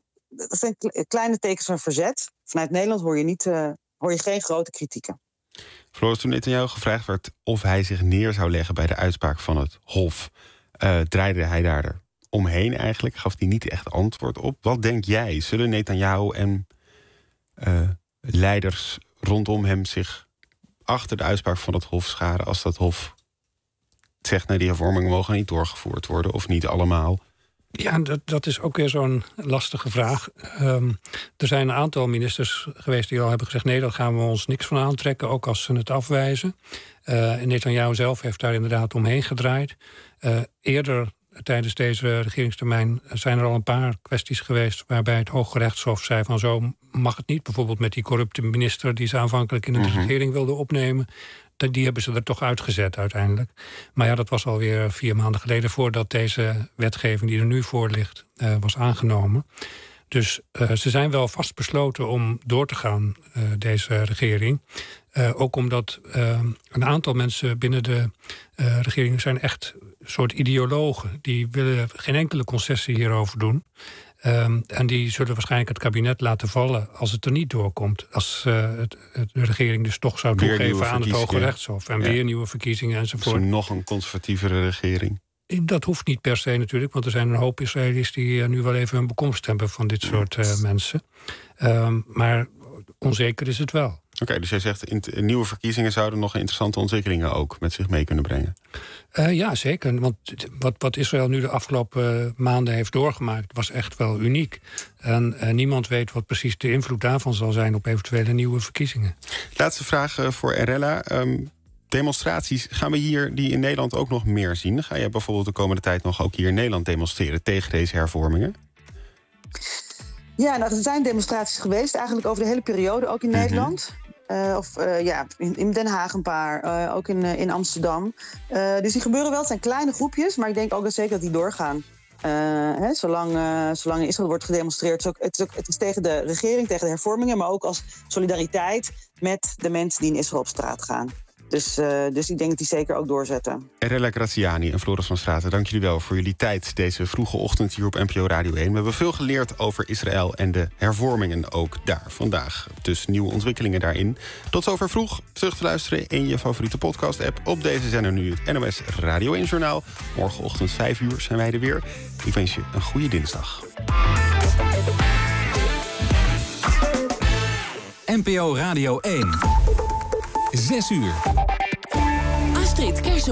kleine tekens van verzet. Vanuit Nederland hoor je geen grote kritieken. Floris, toen Netanyahu gevraagd werd of hij zich neer zou leggen bij de uitspraak van het Hof, draaide hij daar omheen eigenlijk, gaf hij niet echt antwoord op. Wat denk jij? Zullen Netanyahu en leiders rondom hem zich achter de uitspraak van het Hof scharen als dat Hof zegt, die hervormingen mogen niet doorgevoerd worden of niet allemaal? Ja, dat is ook weer zo'n lastige vraag. Er zijn een aantal ministers geweest die al hebben gezegd, nee, daar gaan we ons niks van aantrekken, ook als ze het afwijzen. Netanyahu zelf heeft daar inderdaad omheen gedraaid. Eerder tijdens deze regeringstermijn zijn er al een paar kwesties geweest waarbij het Hooggerechtshof zei van zo mag het niet. Bijvoorbeeld met die corrupte minister die ze aanvankelijk in de regering wilden opnemen. Die hebben ze er toch uitgezet uiteindelijk. Maar ja, dat was alweer 4 maanden geleden voordat deze wetgeving die er nu voor ligt was aangenomen. Dus ze zijn wel vastbesloten om door te gaan, deze regering. Ook omdat een aantal mensen binnen de regering zijn echt een soort ideologen. Die willen geen enkele concessie hierover doen. En die zullen waarschijnlijk het kabinet laten vallen als het er niet doorkomt. Als de regering dus toch zou toegeven aan het Hoge Rechtshof. En weer nieuwe verkiezingen enzovoort. Dus nog een conservatievere regering. Dat hoeft niet per se natuurlijk, want er zijn een hoop Israëli's die nu wel even hun bekomst hebben van dit soort mensen. Maar onzeker is het wel. Oké, dus jij zegt nieuwe verkiezingen zouden nog interessante ontwikkelingen ook met zich mee kunnen brengen. Ja, zeker. Want wat Israël nu de afgelopen maanden heeft doorgemaakt was echt wel uniek. En niemand weet wat precies de invloed daarvan zal zijn op eventuele nieuwe verkiezingen. Laatste vraag voor Erella. Demonstraties, gaan we hier die in Nederland ook nog meer zien? Ga jij bijvoorbeeld de komende tijd nog ook hier in Nederland demonstreren tegen deze hervormingen? Ja, nou, er zijn demonstraties geweest, eigenlijk over de hele periode, ook in Nederland. In Den Haag een paar, ook in Amsterdam. Dus die gebeuren wel, het zijn kleine groepjes, maar ik denk ook zeker dat die doorgaan. Zolang in Israël wordt gedemonstreerd. Het is tegen de regering, tegen de hervormingen, maar ook als solidariteit met de mensen die in Israël op straat gaan. Dus ik denk dat die zeker ook doorzetten. Erella Graziani en Floris van Straten, dank jullie wel voor jullie tijd deze vroege ochtend hier op NPO Radio 1. We hebben veel geleerd over Israël en de hervormingen ook daar vandaag. Dus nieuwe ontwikkelingen daarin. Tot zover vroeg. Terug te luisteren in je favoriete podcast-app. Op deze zender nu het NOS Radio 1-journaal. Morgenochtend 5 uur zijn wij er weer. Ik wens je een goede dinsdag. NPO Radio 1. 6 uur. Astrid Kersen.